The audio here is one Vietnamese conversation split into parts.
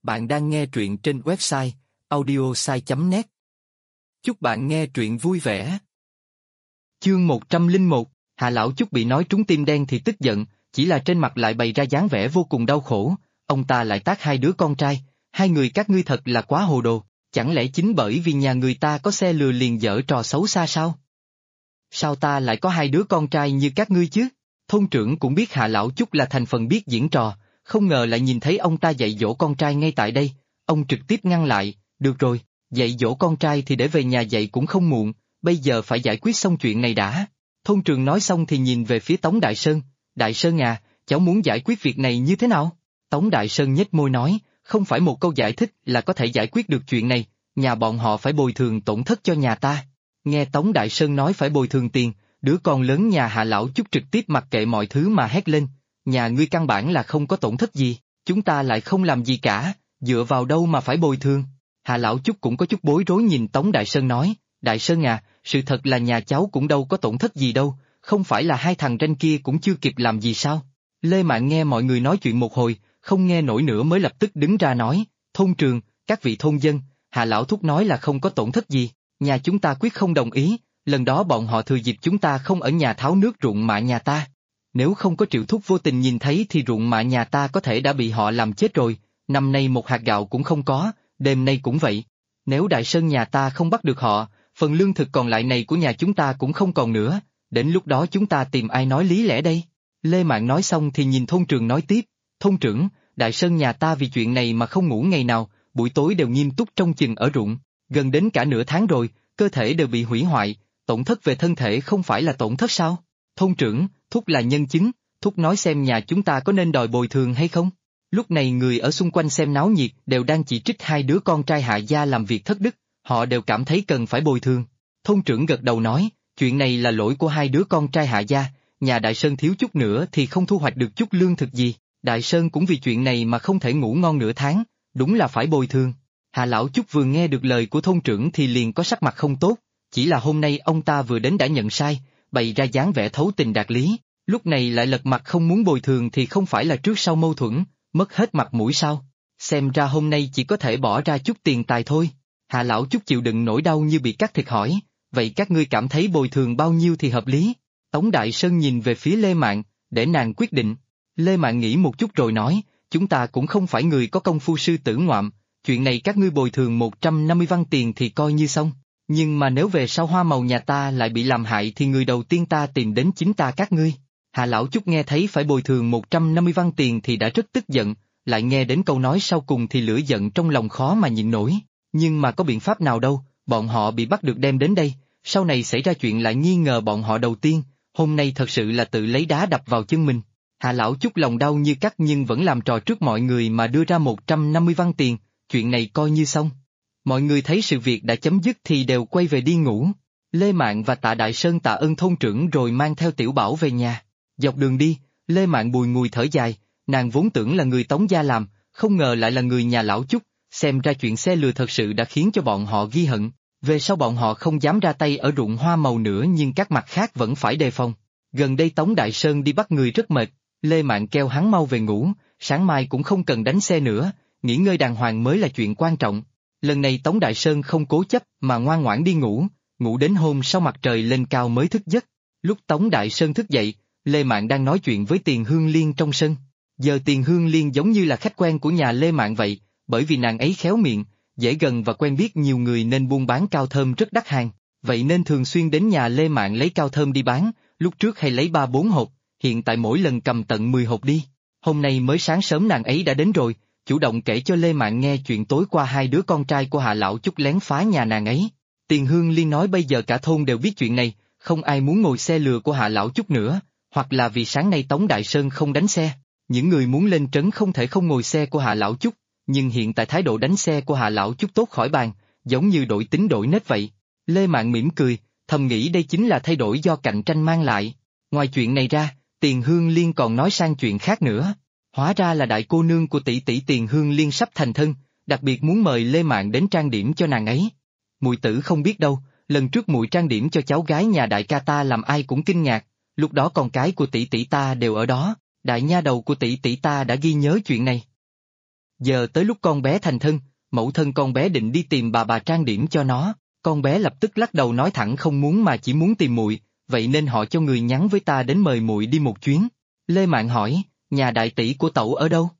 Bạn đang nghe truyện trên website audiosai.net. Chúc bạn nghe truyện vui vẻ. Chương 101, Hà Lão Chúc bị nói trúng tim đen thì tức giận, chỉ là trên mặt lại bày ra dáng vẻ vô cùng đau khổ, ông ta lại tát hai đứa con trai, hai người các ngươi thật là quá hồ đồ, chẳng lẽ chính bởi vì nhà người ta có xe lừa liền giở trò xấu xa sao? Sao ta lại có hai đứa con trai như các ngươi chứ? Thôn trưởng cũng biết Hà Lão Chúc là thành phần biết diễn trò, không ngờ lại nhìn thấy ông ta dạy dỗ con trai ngay tại đây, ông trực tiếp ngăn lại, được rồi, dạy dỗ con trai thì để về nhà dạy cũng không muộn, bây giờ phải giải quyết xong chuyện này đã. Thôn trưởng nói xong thì nhìn về phía Tống Đại Sơn à, cháu muốn giải quyết việc này như thế nào? Tống Đại Sơn nhếch môi nói, không phải một câu giải thích là có thể giải quyết được chuyện này, nhà bọn họ phải bồi thường tổn thất cho nhà ta. Nghe Tống Đại Sơn nói phải bồi thường tiền, đứa con lớn nhà Hà Lão Chúc trực tiếp mặc kệ mọi thứ mà hét lên, nhà ngươi căn bản là không có tổn thất gì, chúng ta lại không làm gì cả, dựa vào đâu mà phải bồi thường. Hà Lão Chúc cũng có chút bối rối nhìn Tống Đại Sơn nói, Đại Sơn à, sự thật là nhà cháu cũng đâu có tổn thất gì đâu, không phải là hai thằng ranh kia cũng chưa kịp làm gì sao? Lê Mạn nghe mọi người nói chuyện một hồi, không nghe nổi nữa mới lập tức đứng ra nói, thôn trường, các vị thôn dân, Hà Lão Thúc nói là không có tổn thất gì, nhà chúng ta quyết không đồng ý, lần đó bọn họ thừa dịp chúng ta không ở nhà tháo nước ruộng mạ nhà ta. Nếu không có Triệu Thúc vô tình nhìn thấy thì ruộng mạ nhà ta có thể đã bị họ làm chết rồi, năm nay một hạt gạo cũng không có, đêm nay cũng vậy. Nếu Đại Sơn nhà ta không bắt được họ, phần lương thực còn lại này của nhà chúng ta cũng không còn nữa, đến lúc đó chúng ta tìm ai nói lý lẽ đây? Lê Mạn nói xong thì nhìn thôn trưởng nói tiếp, thôn trưởng, Đại Sơn nhà ta vì chuyện này mà không ngủ ngày nào, buổi tối đều nghiêm túc trông chừng ở ruộng, gần đến cả nửa tháng rồi, cơ thể đều bị hủy hoại, tổn thất về thân thể không phải là tổn thất sao? Thôn trưởng, Thúc là nhân chứng, Thúc nói xem nhà chúng ta có nên đòi bồi thường hay không? Lúc này người ở xung quanh xem náo nhiệt đều đang chỉ trích hai đứa con trai Hạ gia làm việc thất đức, họ đều cảm thấy cần phải bồi thường. Thôn trưởng gật đầu nói, chuyện này là lỗi của hai đứa con trai Hạ gia, nhà Đại Sơn thiếu chút nữa thì không thu hoạch được chút lương thực gì, Đại Sơn cũng vì chuyện này mà không thể ngủ ngon nửa tháng, đúng là phải bồi thường. Hà Lão Chúc vừa nghe được lời của thôn trưởng thì liền có sắc mặt không tốt, chỉ là hôm nay ông ta vừa đến đã nhận sai, bày ra dáng vẻ thấu tình đạt lý, lúc này lại lật mặt không muốn bồi thường thì không phải là trước sau mâu thuẫn, mất hết mặt mũi sao? Xem ra hôm nay chỉ có thể bỏ ra chút tiền tài thôi. Hà Lão Chúc chịu đựng nỗi đau như bị cắt thịt hỏi, vậy các ngươi cảm thấy bồi thường bao nhiêu thì hợp lý? Tống Đại Sơn nhìn về phía Lê Mạn, để nàng quyết định. Lê Mạn nghĩ một chút rồi nói, chúng ta cũng không phải người có công phu sư tử ngoạm, chuyện này các ngươi bồi thường 150 văn tiền thì coi như xong. Nhưng mà nếu về sau hoa màu nhà ta lại bị làm hại thì người đầu tiên ta tìm đến chính ta các ngươi. Hà Lão Chúc nghe thấy phải bồi thường 150 văn tiền thì đã rất tức giận, lại nghe đến câu nói sau cùng thì lửa giận trong lòng khó mà nhịn nổi. Nhưng mà có biện pháp nào đâu, bọn họ bị bắt được đem đến đây, sau này xảy ra chuyện lại nghi ngờ bọn họ đầu tiên, hôm nay thật sự là tự lấy đá đập vào chân mình. Hà Lão Chúc lòng đau như cắt nhưng vẫn làm trò trước mọi người mà đưa ra 150 văn tiền, chuyện này coi như xong. Mọi người thấy sự việc đã chấm dứt thì đều quay về đi ngủ. Lê Mạn và Tạ Đại Sơn tạ ơn thôn trưởng rồi mang theo Tiểu Bảo về nhà. Dọc đường đi, Lê Mạn bùi ngùi thở dài, nàng vốn tưởng là người Tống gia làm, không ngờ lại là người nhà Lão Chúc, xem ra chuyện xe lừa thật sự đã khiến cho bọn họ ghi hận. Về sau bọn họ không dám ra tay ở ruộng hoa màu nữa nhưng các mặt khác vẫn phải đề phòng. Gần đây Tống Đại Sơn đi bắt người rất mệt, Lê Mạn kêu hắn mau về ngủ, sáng mai cũng không cần đánh xe nữa, nghỉ ngơi đàng hoàng mới là chuyện quan trọng. Lần này Tống Đại Sơn không cố chấp mà ngoan ngoãn đi ngủ, ngủ đến hôm sau mặt trời lên cao mới thức giấc. Lúc Tống Đại Sơn thức dậy, Lê Mạn đang nói chuyện với Tiền Hương Liên trong sân. Giờ Tiền Hương Liên giống như là khách quen của nhà Lê Mạn vậy, bởi vì nàng ấy khéo miệng, dễ gần và quen biết nhiều người nên buôn bán cao thơm rất đắt hàng, vậy nên thường xuyên đến nhà Lê Mạn lấy cao thơm đi bán, lúc trước hay lấy 3-4 hộp, hiện tại mỗi lần cầm tận 10 hộp đi. Hôm nay mới sáng sớm nàng ấy đã đến rồi, chủ động kể cho Lê Mạn nghe chuyện tối qua hai đứa con trai của Hà Lão Chúc lén phá nhà nàng ấy. Tiền Hương Liên nói bây giờ cả thôn đều biết chuyện này, không ai muốn ngồi xe lừa của Hà Lão Chúc nữa, hoặc là vì sáng nay Tống Đại Sơn không đánh xe, những người muốn lên trấn không thể không ngồi xe của Hà Lão Chúc, nhưng hiện tại thái độ đánh xe của Hà Lão Chúc tốt khỏi bàn, giống như đổi tính đổi nết vậy. Lê Mạn mỉm cười, thầm nghĩ đây chính là thay đổi do cạnh tranh mang lại. Ngoài chuyện này ra, Tiền Hương Liên còn nói sang chuyện khác nữa. Hóa ra là đại cô nương của tỷ tỷ Tiền Hương Liên sắp thành thân, đặc biệt muốn mời Lê Mạn đến trang điểm cho nàng ấy. Muội tử không biết đâu, lần trước muội trang điểm cho cháu gái nhà đại ca ta làm ai cũng kinh ngạc, lúc đó con cái của tỷ tỷ ta đều ở đó, đại nha đầu của tỷ tỷ ta đã ghi nhớ chuyện này. Giờ tới lúc con bé thành thân, mẫu thân con bé định đi tìm bà trang điểm cho nó, con bé lập tức lắc đầu nói thẳng không muốn mà chỉ muốn tìm muội, vậy nên họ cho người nhắn với ta đến mời muội đi một chuyến. Lê Mạn hỏi, nhà đại tỷ của tẩu ở đâu?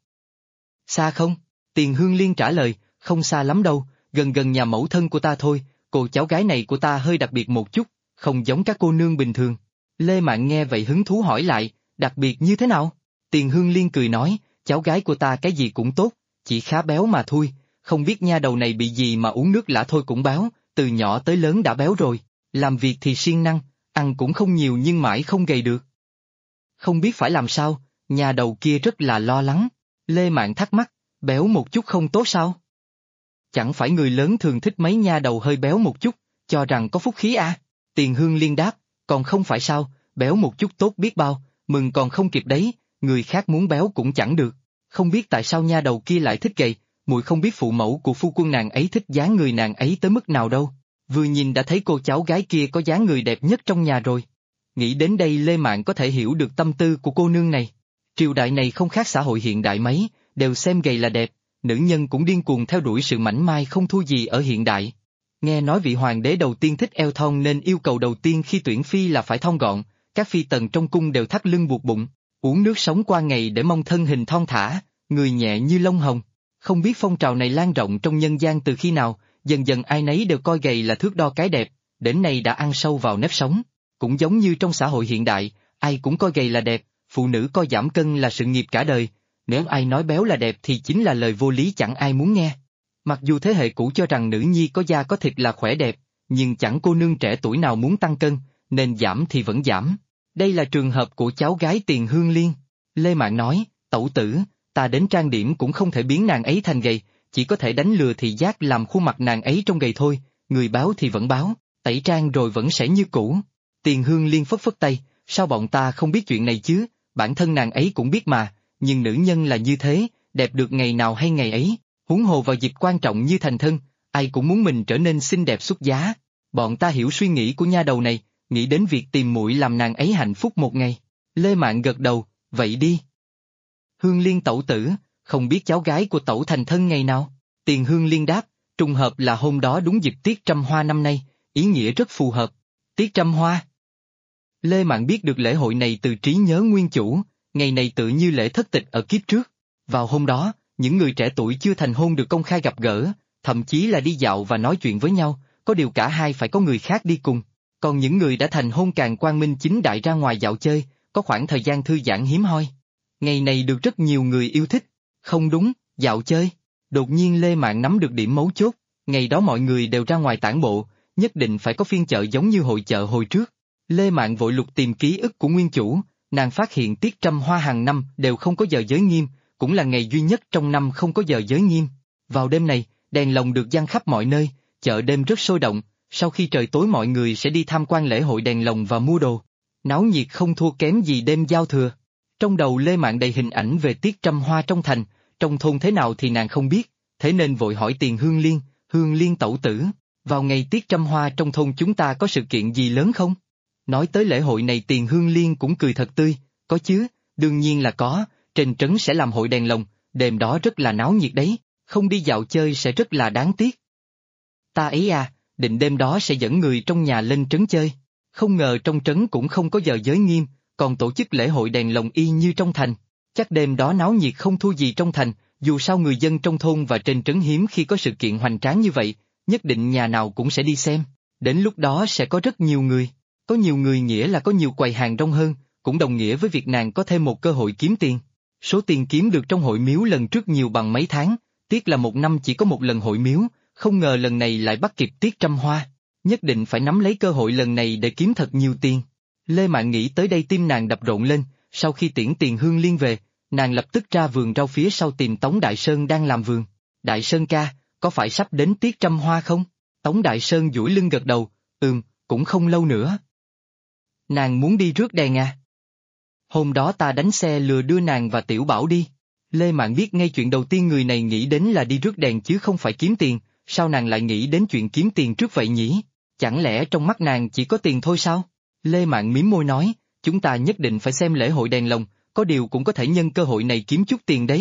Xa không? Tiền Hương Liên trả lời, không xa lắm đâu, gần gần nhà mẫu thân của ta thôi, cô cháu gái này của ta hơi đặc biệt một chút, không giống các cô nương bình thường. Lê Mạn nghe vậy hứng thú hỏi lại, đặc biệt như thế nào? Tiền Hương Liên cười nói, cháu gái của ta cái gì cũng tốt, chỉ khá béo mà thôi, không biết nha đầu này bị gì mà uống nước lã thôi cũng béo, từ nhỏ tới lớn đã béo rồi, làm việc thì siêng năng, ăn cũng không nhiều nhưng mãi không gầy được. Không biết phải làm sao, nhà đầu kia rất là lo lắng. Lê Mạn thắc mắc, béo một chút không tốt sao? Chẳng phải người lớn thường thích mấy nha đầu hơi béo một chút, cho rằng có phúc khí à? Tiền Hương Liên đáp, còn không phải sao, béo một chút tốt biết bao, mừng còn không kịp đấy, người khác muốn béo cũng chẳng được. Không biết tại sao nha đầu kia lại thích gầy, muội không biết phụ mẫu của phu quân nàng ấy thích dáng người nàng ấy tới mức nào đâu. Vừa nhìn đã thấy cô cháu gái kia có dáng người đẹp nhất trong nhà rồi. Nghĩ đến đây Lê Mạn có thể hiểu được tâm tư của cô nương này. Triều đại này không khác xã hội hiện đại mấy, đều xem gầy là đẹp, nữ nhân cũng điên cuồng theo đuổi sự mảnh mai không thua gì ở hiện đại. Nghe nói vị hoàng đế đầu tiên thích eo thon nên yêu cầu đầu tiên khi tuyển phi là phải thon gọn, các phi tần trong cung đều thắt lưng buộc bụng, uống nước sống qua ngày để mong thân hình thon thả, người nhẹ như lông hồng. Không biết phong trào này lan rộng trong nhân gian từ khi nào, dần dần ai nấy đều coi gầy là thước đo cái đẹp, đến nay đã ăn sâu vào nếp sống. Cũng giống như trong xã hội hiện đại, ai cũng coi gầy là đẹp, phụ nữ coi giảm cân là sự nghiệp cả đời, nếu ai nói béo là đẹp thì chính là lời vô lý chẳng ai muốn nghe. Mặc dù thế hệ cũ cho rằng nữ nhi có da có thịt là khỏe đẹp, nhưng chẳng cô nương trẻ tuổi nào muốn tăng cân, nên giảm thì vẫn giảm. Đây là trường hợp của cháu gái Tiền Hương Liên. Lê Mạn nói, tẩu tử, ta đến trang điểm cũng không thể biến nàng ấy thành gầy, chỉ có thể đánh lừa thị giác làm khuôn mặt nàng ấy trông gầy thôi, người báo thì vẫn báo, tẩy trang rồi vẫn sẽ như cũ. Tiền Hương Liên phất phất tay, sao bọn ta không biết chuyện này chứ, bản thân nàng ấy cũng biết mà, nhưng nữ nhân là như thế, đẹp được ngày nào hay ngày ấy, huống hồ vào dịp quan trọng như thành thân, ai cũng muốn mình trở nên xinh đẹp xuất giá. Bọn ta hiểu suy nghĩ của nha đầu này, nghĩ đến việc tìm muội làm nàng ấy hạnh phúc một ngày. Lê Mạn gật đầu, vậy đi. Hương Liên tẩu tử, không biết cháu gái của tẩu thành thân ngày nào? Tiền Hương Liên đáp, trùng hợp là hôm đó đúng dịp tiết trăm hoa năm nay, ý nghĩa rất phù hợp. Tiết trăm hoa. Lê Mạn biết được lễ hội này từ trí nhớ nguyên chủ, ngày này tự như lễ thất tịch ở kiếp trước. Vào hôm đó, những người trẻ tuổi chưa thành hôn được công khai gặp gỡ, thậm chí là đi dạo và nói chuyện với nhau, có điều cả hai phải có người khác đi cùng. Còn những người đã thành hôn càng quang minh chính đại ra ngoài dạo chơi, có khoảng thời gian thư giãn hiếm hoi. Ngày này được rất nhiều người yêu thích. Không đúng, dạo chơi. Đột nhiên Lê Mạn nắm được điểm mấu chốt, ngày đó mọi người đều ra ngoài tản bộ, nhất định phải có phiên chợ giống như hội chợ hồi trước. Lê Mạn vội lục tìm ký ức của nguyên chủ, nàng phát hiện tiết trăm hoa hàng năm đều không có giờ giới nghiêm, cũng là ngày duy nhất trong năm không có giờ giới nghiêm. Vào đêm này, đèn lồng được giăng khắp mọi nơi, chợ đêm rất sôi động, sau khi trời tối mọi người sẽ đi tham quan lễ hội đèn lồng và mua đồ. Náo nhiệt không thua kém gì đêm giao thừa. Trong đầu Lê Mạn đầy hình ảnh về tiết trăm hoa trong thành, trong thôn thế nào thì nàng không biết, thế nên vội hỏi Tiền Hương Liên tẩu tử, vào ngày tiết trăm hoa trong thôn chúng ta có sự kiện gì lớn không? Nói tới lễ hội này Tiền Hương Liên cũng cười thật tươi, có chứ, đương nhiên là có, trên trấn sẽ làm hội đèn lồng, đêm đó rất là náo nhiệt đấy, không đi dạo chơi sẽ rất là đáng tiếc. Ta ấy à, định đêm đó sẽ dẫn người trong nhà lên trấn chơi, không ngờ trong trấn cũng không có giờ giới nghiêm, còn tổ chức lễ hội đèn lồng y như trong thành, chắc đêm đó náo nhiệt không thua gì trong thành, dù sao người dân trong thôn và trên trấn hiếm khi có sự kiện hoành tráng như vậy, nhất định nhà nào cũng sẽ đi xem, đến lúc đó sẽ có rất nhiều người, có nhiều người nghĩa là có nhiều quầy hàng đông hơn, cũng đồng nghĩa với việc nàng có thêm một cơ hội kiếm tiền. Số tiền kiếm được trong hội miếu lần trước nhiều bằng mấy tháng, tiếc là một năm chỉ có một lần hội miếu, không ngờ lần này lại bắt kịp tiết trăm hoa, nhất định phải nắm lấy cơ hội lần này để kiếm thật nhiều tiền. Lê Mạn nghĩ tới đây tim nàng đập rộn lên, sau khi tiễn Tiền Hương Liên về, nàng lập tức ra vườn rau phía sau tìm Tống Đại Sơn đang làm vườn. Đại Sơn ca, có phải sắp đến tiết trăm hoa không? Tống Đại Sơn duỗi lưng gật đầu, cũng không lâu nữa. Nàng muốn đi rước đèn à? Hôm đó ta đánh xe lừa đưa nàng và Tiểu Bảo đi. Lê Mạn biết ngay chuyện đầu tiên người này nghĩ đến là đi rước đèn chứ không phải kiếm tiền, sao nàng lại nghĩ đến chuyện kiếm tiền trước vậy nhỉ? Chẳng lẽ trong mắt nàng chỉ có tiền thôi sao? Lê Mạn mím môi nói, chúng ta nhất định phải xem lễ hội đèn lồng, có điều cũng có thể nhân cơ hội này kiếm chút tiền đấy.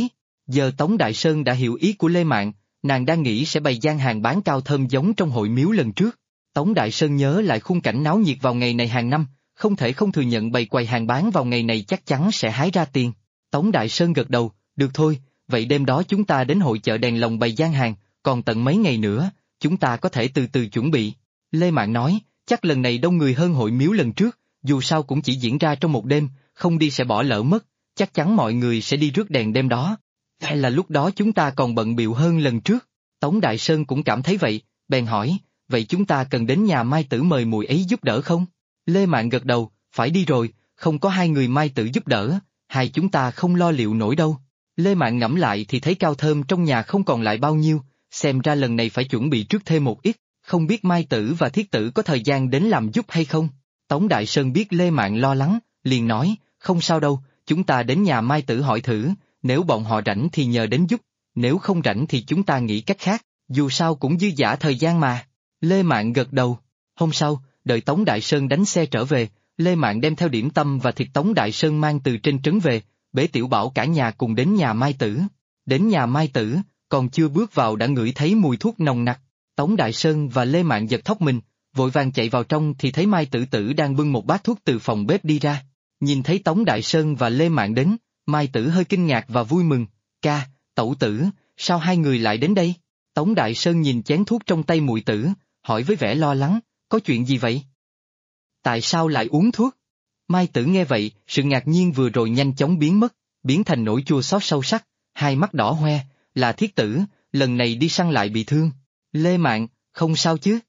Giờ Tống Đại Sơn đã hiểu ý của Lê Mạn, nàng đang nghĩ sẽ bày gian hàng bán cao thơm giống trong hội miếu lần trước. Tống Đại Sơn nhớ lại khung cảnh náo nhiệt vào ngày này hàng năm, không thể không thừa nhận bày quầy hàng bán vào ngày này chắc chắn sẽ hái ra tiền. Tống Đại Sơn gật đầu, được thôi, vậy đêm đó chúng ta đến hội chợ đèn lồng bày gian hàng, còn tận mấy ngày nữa, chúng ta có thể từ từ chuẩn bị. Lê Mạn nói, chắc lần này đông người hơn hội miếu lần trước, dù sao cũng chỉ diễn ra trong một đêm, không đi sẽ bỏ lỡ mất, chắc chắn mọi người sẽ đi rước đèn đêm đó. Hay là lúc đó chúng ta còn bận bịu hơn lần trước? Tống Đại Sơn cũng cảm thấy vậy, bèn hỏi, vậy chúng ta cần đến nhà Mai Tử mời mùi ấy giúp đỡ không? Lê Mạn gật đầu, phải đi rồi, không có hai người Mai Tử giúp đỡ, hai chúng ta không lo liệu nổi đâu. Lê Mạn ngẫm lại thì thấy cao thơm trong nhà không còn lại bao nhiêu, xem ra lần này phải chuẩn bị trước thêm một ít, không biết Mai Tử và Thiết Tử có thời gian đến làm giúp hay không? Tống Đại Sơn biết Lê Mạn lo lắng, liền nói, không sao đâu, chúng ta đến nhà Mai Tử hỏi thử, nếu bọn họ rảnh thì nhờ đến giúp, nếu không rảnh thì chúng ta nghĩ cách khác, dù sao cũng dư dả thời gian mà. Lê Mạn gật đầu. Hôm sau, đợi Tống Đại Sơn đánh xe trở về, Lê Mạn đem theo điểm tâm và thịt Tống Đại Sơn mang từ trên trấn về, bế Tiểu Bảo cả nhà cùng đến nhà Mai Tử. Đến nhà Mai Tử, còn chưa bước vào đã ngửi thấy mùi thuốc nồng nặc. Tống Đại Sơn và Lê Mạn giật thót mình, vội vàng chạy vào trong thì thấy Mai Tử Tử đang bưng một bát thuốc từ phòng bếp đi ra. Nhìn thấy Tống Đại Sơn và Lê Mạn đến, Mai Tử hơi kinh ngạc và vui mừng, ca, tẩu tử, sao hai người lại đến đây? Tống Đại Sơn nhìn chén thuốc trong tay muội tử, hỏi với vẻ lo lắng, có chuyện gì vậy? Tại sao lại uống thuốc? Mai Tử nghe vậy, sự ngạc nhiên vừa rồi nhanh chóng biến mất, biến thành nỗi chua xót sâu sắc, hai mắt đỏ hoe, là Thiết Tử, lần này đi săn lại bị thương. Lê Mạn, không sao chứ?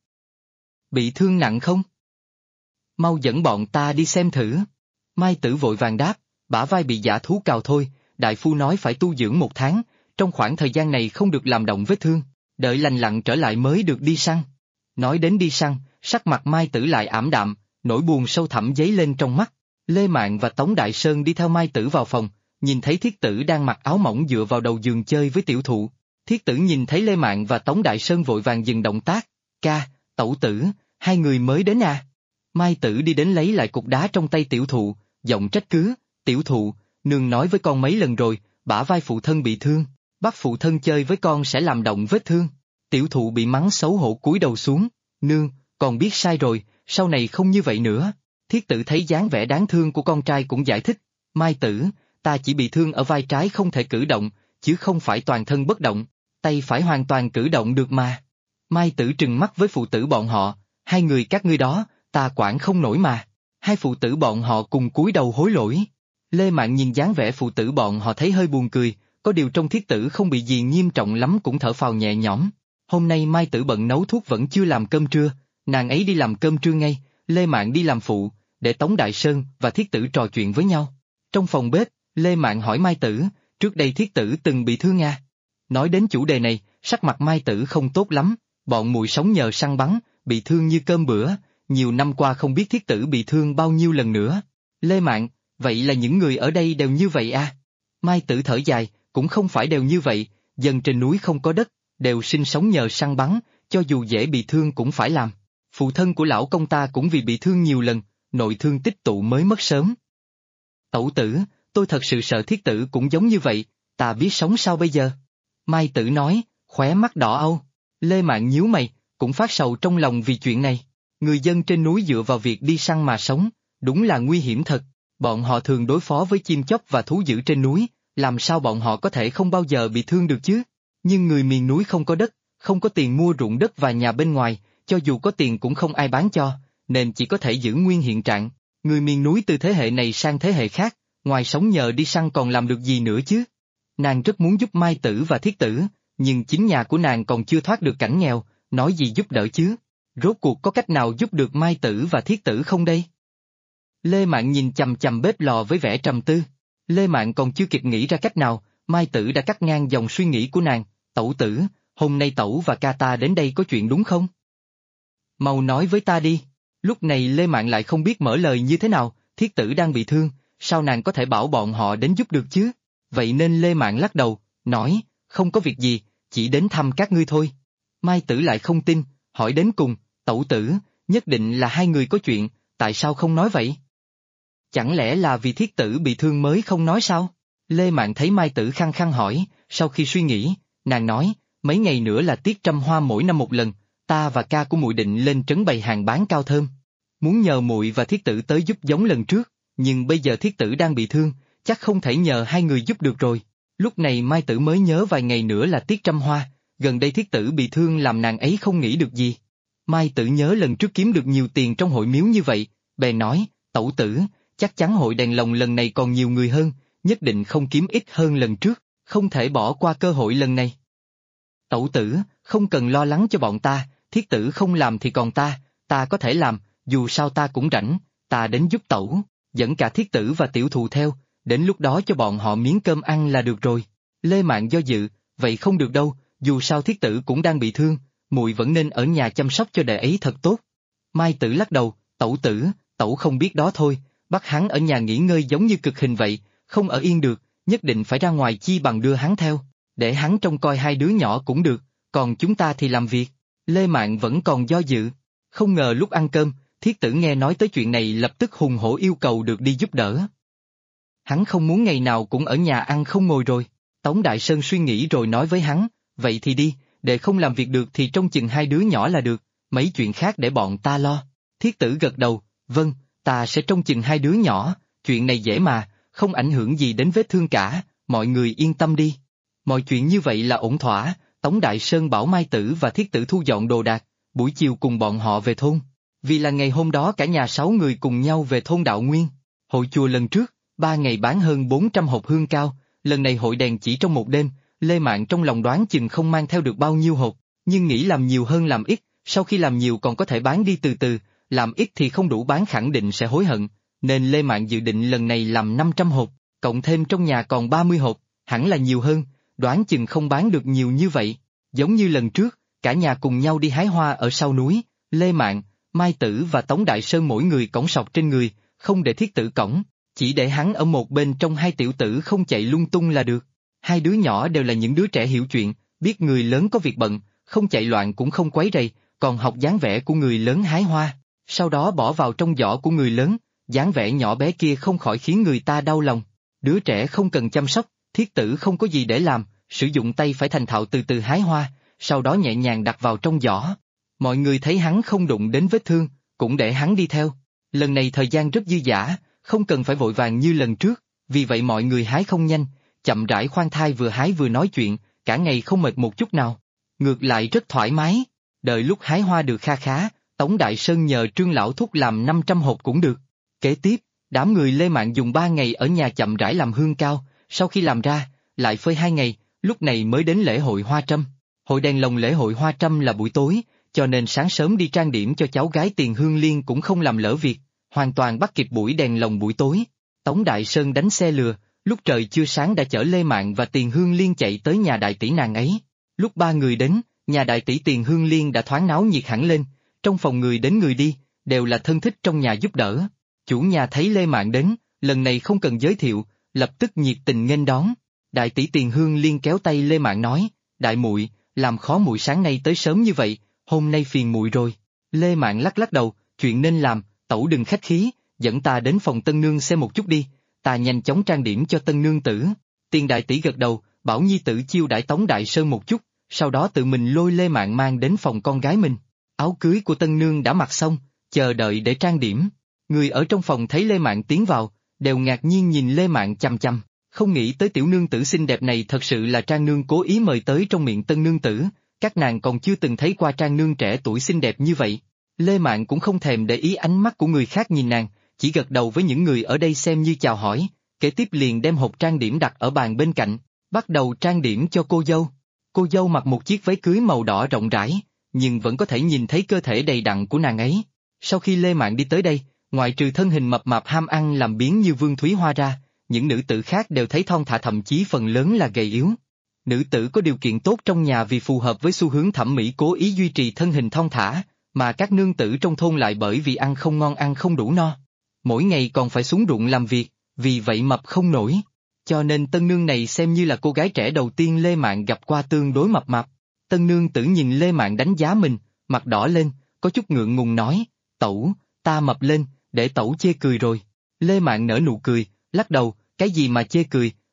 Bị thương nặng không? Mau dẫn bọn ta đi xem thử. Mai Tử vội vàng đáp, bả vai bị dã thú cào thôi, đại phu nói phải tu dưỡng 1 tháng, trong khoảng thời gian này không được làm động vết thương, đợi lành lặn trở lại mới được đi săn. Nói đến đi săn, sắc mặt Mai Tử lại ảm đạm, nỗi buồn sâu thẳm dấy lên trong mắt. Lê Mạn và Tống Đại Sơn đi theo Mai Tử vào phòng, nhìn thấy Thiết Tử đang mặc áo mỏng dựa vào đầu giường chơi với tiểu thụ. Thiết Tử nhìn thấy Lê Mạn và Tống Đại Sơn vội vàng dừng động tác, ca, tẩu tử, hai người mới đến à? Mai Tử đi đến lấy lại cục đá trong tay tiểu thụ, giọng trách cứ, tiểu thụ, nương nói với con mấy lần rồi, bả vai phụ thân bị thương, bắt phụ thân chơi với con sẽ làm động vết thương. Tiểu thụ bị mắng xấu hổ cúi đầu xuống, nương, con biết sai rồi, sau này không như vậy nữa. Thiết Tử thấy dáng vẻ đáng thương của con trai cũng giải thích, Mai Tử, ta chỉ bị thương ở vai trái không thể cử động, chứ không phải toàn thân bất động, tay phải hoàn toàn cử động được mà. Mai Tử trừng mắt với phụ tử bọn họ, hai người các ngươi đó, ta quản không nổi mà. Hai phụ tử bọn họ cùng cúi đầu hối lỗi. Lê Mạn nhìn dáng vẻ phụ tử bọn họ thấy hơi buồn cười, có điều trong Thiết Tử không bị gì nghiêm trọng lắm cũng thở phào nhẹ nhõm. Hôm nay Mai Tử bận nấu thuốc vẫn chưa làm cơm trưa, nàng ấy đi làm cơm trưa ngay, Lê Mạn đi làm phụ, để Tống Đại Sơn và Thiết Tử trò chuyện với nhau. Trong phòng bếp, Lê Mạn hỏi Mai Tử, trước đây Thiết Tử từng bị thương à? Nói đến chủ đề này, sắc mặt Mai Tử không tốt lắm, bọn muội sống nhờ săn bắn, bị thương như cơm bữa, nhiều năm qua không biết Thiết Tử bị thương bao nhiêu lần nữa. Lê Mạn, vậy là những người ở đây đều như vậy à? Mai Tử thở dài, cũng không phải đều như vậy, dân trên núi không có đất, đều sinh sống nhờ săn bắn, cho dù dễ bị thương cũng phải làm. Phụ thân của lão công ta cũng vì bị thương nhiều lần, nội thương tích tụ mới mất sớm. Tẩu tử, tôi thật sự sợ Thiết Tử cũng giống như vậy, ta biết sống sao bây giờ? Mai Tử nói, khóe mắt đỏ âu. Lê Mạn nhíu mày, cũng phát sầu trong lòng vì chuyện này. Người dân trên núi dựa vào việc đi săn mà sống, đúng là nguy hiểm thật. Bọn họ thường đối phó với chim chóc và thú dữ trên núi, làm sao bọn họ có thể không bao giờ bị thương được chứ? Nhưng người miền núi không có đất, không có tiền mua ruộng đất và nhà bên ngoài, cho dù có tiền cũng không ai bán cho, nên chỉ có thể giữ nguyên hiện trạng. Người miền núi từ thế hệ này sang thế hệ khác, ngoài sống nhờ đi săn còn làm được gì nữa chứ? Nàng rất muốn giúp Mai Tử và Thiết Tử, nhưng chính nhà của nàng còn chưa thoát được cảnh nghèo, nói gì giúp đỡ chứ? Rốt cuộc có cách nào giúp được Mai Tử và Thiết Tử không đây? Lê Mạn nhìn chằm chằm bếp lò với vẻ trầm tư. Lê Mạn còn chưa kịp nghĩ ra cách nào, Mai Tử đã cắt ngang dòng suy nghĩ của nàng. Tẩu tử, hôm nay tẩu và ca ta đến đây có chuyện đúng không? Mau nói với ta đi. Lúc này Lê Mạn lại không biết mở lời như thế nào, Thiết Tử đang bị thương, sao nàng có thể bảo bọn họ đến giúp được chứ? Vậy nên Lê Mạn lắc đầu, nói, không có việc gì, chỉ đến thăm các ngươi thôi. Mai Tử lại không tin, hỏi đến cùng, tẩu tử, nhất định là hai người có chuyện, tại sao không nói vậy? Chẳng lẽ là vì Thiết Tử bị thương mới không nói sao? Lê Mạn thấy Mai Tử khăng khăng hỏi, sau khi suy nghĩ, nàng nói, mấy ngày nữa là tiết trăm hoa mỗi năm một lần, ta và ca của muội định lên trấn bày hàng bán cao thơm. Muốn nhờ muội và thiết tử tới giúp giống lần trước, nhưng bây giờ thiết tử đang bị thương, chắc không thể nhờ hai người giúp được rồi. Lúc này Mai Tử mới nhớ vài ngày nữa là tiết trăm hoa, gần đây thiết tử bị thương làm nàng ấy không nghĩ được gì. Mai Tử nhớ lần trước kiếm được nhiều tiền trong hội miếu như vậy, bèn nói, tẩu tử, chắc chắn hội đèn lồng lần này còn nhiều người hơn, nhất định không kiếm ít hơn lần trước, không thể bỏ qua cơ hội lần này. Tẩu tử, không cần lo lắng cho bọn ta, thiết tử không làm thì còn ta có thể làm, dù sao ta cũng rảnh, ta đến giúp tẩu, dẫn cả thiết tử và tiểu thù theo, đến lúc đó cho bọn họ miếng cơm ăn là được rồi. Lê Mạn do dự, vậy không được đâu, dù sao thiết tử cũng đang bị thương, muội vẫn nên ở nhà chăm sóc cho đệ ấy thật tốt. Mai Tử lắc đầu, tẩu tử, tẩu không biết đó thôi, bắt hắn ở nhà nghỉ ngơi giống như cực hình vậy, không ở yên được, nhất định phải ra ngoài chi bằng đưa hắn theo, để hắn trông coi hai đứa nhỏ cũng được, còn chúng ta thì làm việc. Lê Mạn vẫn còn do dự, không ngờ lúc ăn cơm, thiết tử nghe nói tới chuyện này lập tức hùng hổ yêu cầu được đi giúp đỡ. Hắn không muốn ngày nào cũng ở nhà ăn không ngồi rồi. Tống Đại Sơn suy nghĩ rồi nói với hắn, vậy thì đi, để không làm việc được thì trông chừng hai đứa nhỏ là được, mấy chuyện khác để bọn ta lo. Thiết tử gật đầu, vâng, ta sẽ trông chừng hai đứa nhỏ, chuyện này dễ mà, không ảnh hưởng gì đến vết thương cả, mọi người yên tâm đi. Mọi chuyện như vậy là ổn thỏa, Tống Đại Sơn bảo Mai Tử và Thiết tử thu dọn đồ đạc, buổi chiều cùng bọn họ về thôn. Vì là ngày hôm đó cả nhà 6 người cùng nhau về thôn Đạo Nguyên. Hội chùa lần trước, 3 ngày bán hơn 400 hộp hương cao, lần này hội đèn chỉ trong một đêm, Lê Mạn trong lòng đoán chừng không mang theo được bao nhiêu hộp, nhưng nghĩ làm nhiều hơn làm ít, sau khi làm nhiều còn có thể bán đi từ từ, làm ít thì không đủ bán khẳng định sẽ hối hận, nên Lê Mạn dự định lần này làm 500 hộp, cộng thêm trong nhà còn 30 hộp, hẳn là nhiều hơn, đoán chừng không bán được nhiều như vậy. Giống như lần trước, cả nhà cùng nhau đi hái hoa ở sau núi, Lê Mạn, Mai Tử và Tống Đại Sơn mỗi người cõng sọt trên người, không để thiết tử cõng, chỉ để hắn ở một bên trong hai tiểu tử không chạy lung tung là được. Hai đứa nhỏ đều là những đứa trẻ hiểu chuyện, biết người lớn có việc bận, không chạy loạn cũng không quấy rầy, còn học dáng vẻ của người lớn hái hoa, sau đó bỏ vào trong giỏ của người lớn, dáng vẻ nhỏ bé kia không khỏi khiến người ta đau lòng. Đứa trẻ không cần chăm sóc, thiết tử không có gì để làm, sử dụng tay phải thành thạo từ từ hái hoa, sau đó nhẹ nhàng đặt vào trong giỏ. Mọi người thấy hắn không đụng đến vết thương, cũng để hắn đi theo. Lần này thời gian rất dư dả, không cần phải vội vàng như lần trước, vì vậy mọi người hái không nhanh, chậm rãi khoan thai vừa hái vừa nói chuyện, cả ngày không mệt một chút nào. Ngược lại rất thoải mái, đợi lúc hái hoa được kha khá, Tống Đại Sơn nhờ Trương Lão Thúc làm 500 hộp cũng được. Kế tiếp, đám người Lê Mạn dùng 3 ngày ở nhà chậm rãi làm hương cao, sau khi làm ra, lại phơi 2 ngày, lúc này mới đến lễ hội Hoa Trâm. Hội đèn lồng lễ hội Hoa Trâm là buổi tối, cho nên sáng sớm đi trang điểm cho cháu gái Tiền Hương Liên cũng không làm lỡ việc, hoàn toàn bắt kịp buổi đèn lồng buổi tối. Tống Đại Sơn đánh xe lừa, lúc trời chưa sáng đã chở Lê Mạn và Tiền Hương Liên chạy tới nhà đại tỷ nàng ấy. Lúc ba người đến, nhà đại tỷ Tiền Hương Liên đã thoáng náo nhiệt hẳn lên, trong phòng người đến người đi, đều là thân thích trong nhà giúp đỡ. Chủ nhà thấy Lê Mạn đến, lần này không cần giới thiệu, lập tức nhiệt tình nghênh đón. Đại tỷ Tiền Hương Liên kéo tay Lê Mạn nói, đại muội, làm khó muội sáng nay tới sớm như vậy, hôm nay phiền muội rồi. Lê Mạn lắc lắc đầu, chuyện nên làm, tẩu đừng khách khí, dẫn ta đến phòng tân nương xem một chút đi, ta nhanh chóng trang điểm cho tân nương tử. Tiền đại tỷ gật đầu, bảo nhi tử chiêu đãi Tống Đại Sơn một chút, sau đó tự mình lôi Lê Mạn mang đến phòng con gái mình. Áo cưới của tân nương đã mặc xong, chờ đợi để trang điểm. Người ở trong phòng thấy Lê Mạn tiến vào, đều ngạc nhiên nhìn Lê Mạn chằm chằm, không nghĩ tới tiểu nương tử xinh đẹp này thật sự là Trang nương cố ý mời tới trong miệng tân nương tử, các nàng còn chưa từng thấy qua Trang nương trẻ tuổi xinh đẹp như vậy. Lê Mạn cũng không thèm để ý ánh mắt của người khác nhìn nàng, chỉ gật đầu với những người ở đây xem như chào hỏi, kế tiếp liền đem hộp trang điểm đặt ở bàn bên cạnh, bắt đầu trang điểm cho cô dâu. Cô dâu mặc một chiếc váy cưới màu đỏ rộng rãi, nhưng vẫn có thể nhìn thấy cơ thể đầy đặn của nàng ấy. Sau khi Lê Mạn đi tới đây, ngoại trừ thân hình mập mạp ham ăn làm biếng như Vương Thúy Hoa ra, những nữ tử khác đều thấy thon thả, thậm chí phần lớn là gầy yếu. Nữ tử có điều kiện tốt trong nhà vì phù hợp với xu hướng thẩm mỹ cố ý duy trì thân hình thon thả, mà các nương tử trong thôn lại bởi vì ăn không ngon ăn không đủ no. Mỗi ngày còn phải xuống ruộng làm việc, vì vậy mập không nổi. Cho nên tân nương này xem như là cô gái trẻ đầu tiên Lê Mạn gặp qua tương đối mập mạp. Tân nương tử nhìn Lê Mạn đánh giá mình, mặt đỏ lên, có chút ngượng ngùng nói, tẩu, ta mập lên, để tẩu chê cười rồi. Lê Mạn nở nụ cười, lắc đầu, cái gì mà chê cười,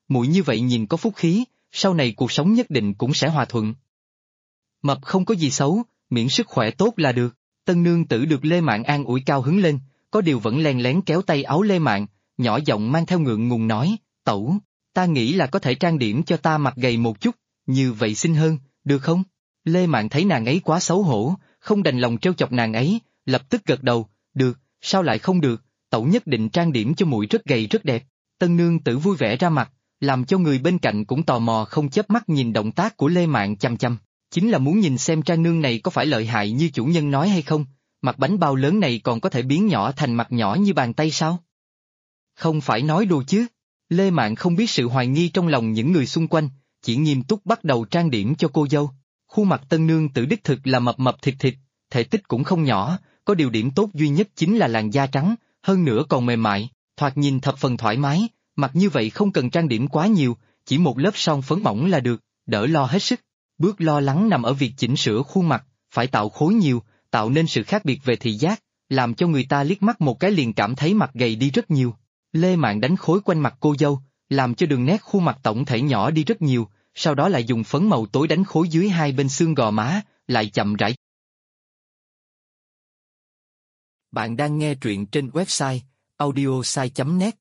muội như vậy nhìn có phúc khí, sau này cuộc sống nhất định cũng sẽ hòa thuận. Mập không có gì xấu, miễn sức khỏe tốt là được. Tân nương tử được Lê Mạn an ủi cao hứng lên, có điều vẫn len lén kéo tay áo Lê Mạn, nhỏ giọng mang theo ngượng ngùng nói, tẩu, ta nghĩ là có thể trang điểm cho ta mặt gầy một chút, như vậy xinh hơn, được không? Lê Mạn thấy nàng ấy quá xấu hổ, không đành lòng trêu chọc nàng ấy, lập tức gật đầu, được, sao lại không được, tẩu nhất định trang điểm cho muội rất gầy rất đẹp. Tân nương tử vui vẻ ra mặt, làm cho người bên cạnh cũng tò mò không chớp mắt nhìn động tác của Lê Mạn chăm chăm, chính là muốn nhìn xem trang nương này có phải lợi hại như chủ nhân nói hay không, mặt bánh bao lớn này còn có thể biến nhỏ thành mặt nhỏ như bàn tay sao? Không phải nói đùa chứ. Lê Mạn không biết sự hoài nghi trong lòng những người xung quanh, chỉ nghiêm túc bắt đầu trang điểm cho cô dâu. Khuôn mặt tân nương tử đích thực là mập mập thịt thịt, thể tích cũng không nhỏ, có điều điểm tốt duy nhất chính là làn da trắng, hơn nữa còn mềm mại, thoạt nhìn thập phần thoải mái, mặt như vậy không cần trang điểm quá nhiều, chỉ một lớp son phấn mỏng là được, đỡ lo hết sức. Bước lo lắng nằm ở việc chỉnh sửa khuôn mặt, phải tạo khối nhiều, tạo nên sự khác biệt về thị giác, làm cho người ta liếc mắt một cái liền cảm thấy mặt gầy đi rất nhiều. Lê Mạn đánh khối quanh mặt cô dâu, làm cho đường nét khuôn mặt tổng thể nhỏ đi rất nhiều, sau đó lại dùng phấn màu tối đánh khối dưới hai bên xương gò má, lại chậm rãi. Bạn đang nghe truyện trên website audiosai.net.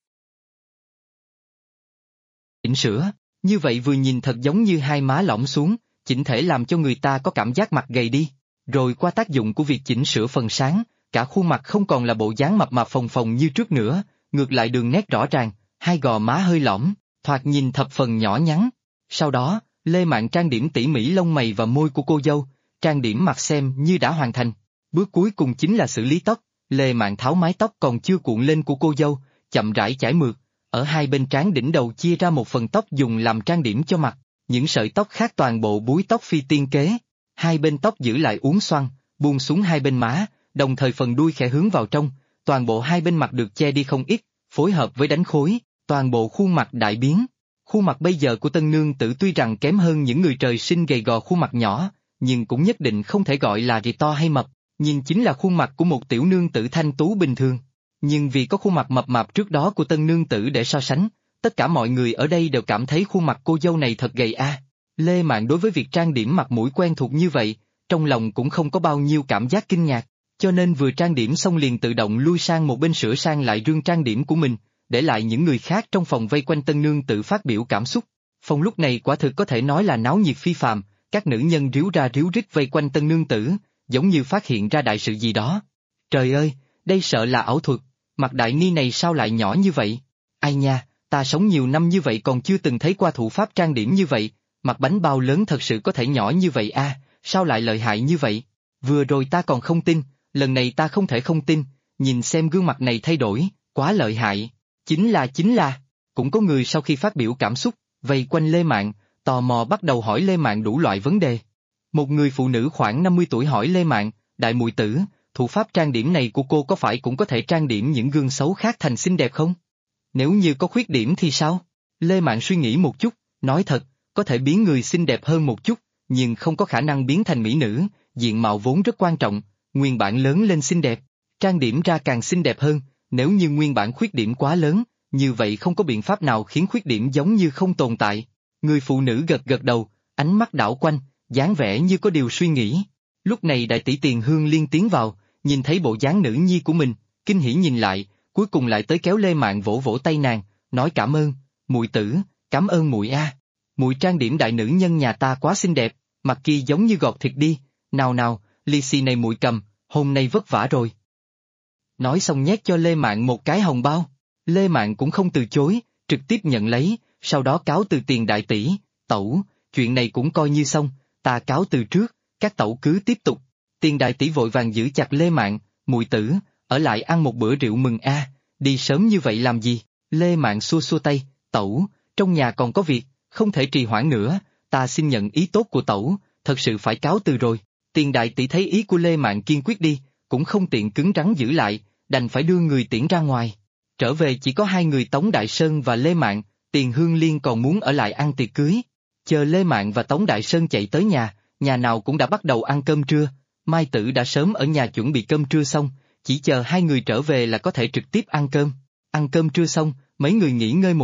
Chỉnh sửa, như vậy vừa nhìn thật giống như hai má lõm xuống, chỉnh thể làm cho người ta có cảm giác mặt gầy đi. Rồi qua tác dụng của việc chỉnh sửa phần sáng, cả khuôn mặt không còn là bộ dáng mập mạp phồng phồng như trước nữa, ngược lại đường nét rõ ràng, hai gò má hơi lõm, thoạt nhìn thập phần nhỏ nhắn. Sau đó, Lê Mạn trang điểm tỉ mỉ lông mày và môi của cô dâu, trang điểm mặt xem như đã hoàn thành. Bước cuối cùng chính là xử lý tóc, Lê Mạn tháo mái tóc còn chưa cuộn lên của cô dâu, chậm rãi chải mượt, ở hai bên trán đỉnh đầu chia ra một phần tóc dùng làm trang điểm cho mặt, những sợi tóc khác toàn bộ búi tóc phi tiên kế. Hai bên tóc giữ lại uốn xoăn, buông xuống hai bên má, đồng thời phần đuôi khẽ hướng vào trong, toàn bộ hai bên mặt được che đi không ít, phối hợp với đánh khối, toàn bộ khuôn mặt đại biến. Khuôn mặt bây giờ của tân nương tử tuy rằng kém hơn những người trời sinh gầy gò khuôn mặt nhỏ, nhưng cũng nhất định không thể gọi là rì to hay mập, nhìn chính là khuôn mặt của một tiểu nương tử thanh tú bình thường. Nhưng vì có khuôn mặt mập mạp trước đó của tân nương tử để so sánh, tất cả mọi người ở đây đều cảm thấy khuôn mặt cô dâu này thật gầy a. Lê Mạn đối với việc trang điểm mặt mũi quen thuộc như vậy, trong lòng cũng không có bao nhiêu cảm giác kinh ngạc, cho nên vừa trang điểm xong liền tự động lui sang một bên sửa sang lại rương trang điểm của mình, để lại những người khác trong phòng vây quanh tân nương tự phát biểu cảm xúc. Phòng lúc này quả thực có thể nói là náo nhiệt phi phàm, các nữ nhân ríu ra ríu rít vây quanh tân nương tử, giống như phát hiện ra đại sự gì đó. Trời ơi, đây sợ là ảo thuật, mặt đại ni này sao lại nhỏ như vậy? Ai nha, ta sống nhiều năm như vậy còn chưa từng thấy qua thủ pháp trang điểm như vậy, mặt bánh bao lớn thật sự có thể nhỏ như vậy a, sao lại lợi hại như vậy? Vừa rồi ta còn không tin, lần này ta không thể không tin, nhìn xem gương mặt này thay đổi, quá lợi hại. Chính là, cũng có người sau khi phát biểu cảm xúc, vây quanh Lê Mạn, tò mò bắt đầu hỏi Lê Mạn đủ loại vấn đề. Một người phụ nữ khoảng 50 tuổi hỏi Lê Mạn, đại muội tử, thủ pháp trang điểm này của cô có phải cũng có thể trang điểm những gương xấu khác thành xinh đẹp không? Nếu như có khuyết điểm thì sao? Lê Mạn suy nghĩ một chút, nói thật, có thể biến người xinh đẹp hơn một chút, nhưng không có khả năng biến thành mỹ nữ, diện mạo vốn rất quan trọng, nguyên bản lớn lên xinh đẹp, trang điểm ra càng xinh đẹp hơn, nếu như nguyên bản khuyết điểm quá lớn, như vậy không có biện pháp nào khiến khuyết điểm giống như không tồn tại. Người phụ nữ gật gật đầu, ánh mắt đảo quanh, dáng vẻ như có điều suy nghĩ. Lúc này đại tỷ Tiền Hương Liên tiến vào, nhìn thấy bộ dáng nữ nhi của mình, kinh hỉ nhìn lại, cuối cùng lại tới kéo Lê Mạn vỗ vỗ tay nàng, nói cảm ơn, muội tử, cảm ơn muội a. Muội trang điểm đại nữ nhân nhà ta quá xinh đẹp, mặt kia giống như gọt thịt đi, nào nào, lì xì này muội cầm, hôm nay vất vả rồi. Nói xong nhét cho Lê Mạn một cái hồng bao, Lê Mạn cũng không từ chối, trực tiếp nhận lấy, sau đó cáo từ Tiền đại tỷ, tẩu, chuyện này cũng coi như xong, ta cáo từ trước, các tẩu cứ tiếp tục. Tiền đại tỷ vội vàng giữ chặt Lê Mạn, muội tử, ở lại ăn một bữa rượu mừng a, đi sớm như vậy làm gì? Lê Mạn xua xua tay, tẩu, trong nhà còn có việc, không thể trì hoãn nữa, ta xin nhận ý tốt của tẩu, thật sự phải cáo từ rồi. Tiền đại tỷ thấy ý của Lê Mạn kiên quyết đi, cũng không tiện cứng rắn giữ lại, đành phải đưa người tiễn ra ngoài. Trở về chỉ có hai người Tống Đại Sơn và Lê Mạn, Tiền Hương Liên còn muốn ở lại ăn tiệc cưới. Chờ Lê Mạn và Tống Đại Sơn chạy tới nhà nào cũng đã bắt đầu ăn cơm trưa, Mai Tử đã sớm ở nhà chuẩn bị cơm trưa xong, chỉ chờ hai người trở về là có thể trực tiếp ăn cơm. Ăn cơm trưa xong, mấy người nghỉ ngơi một chút,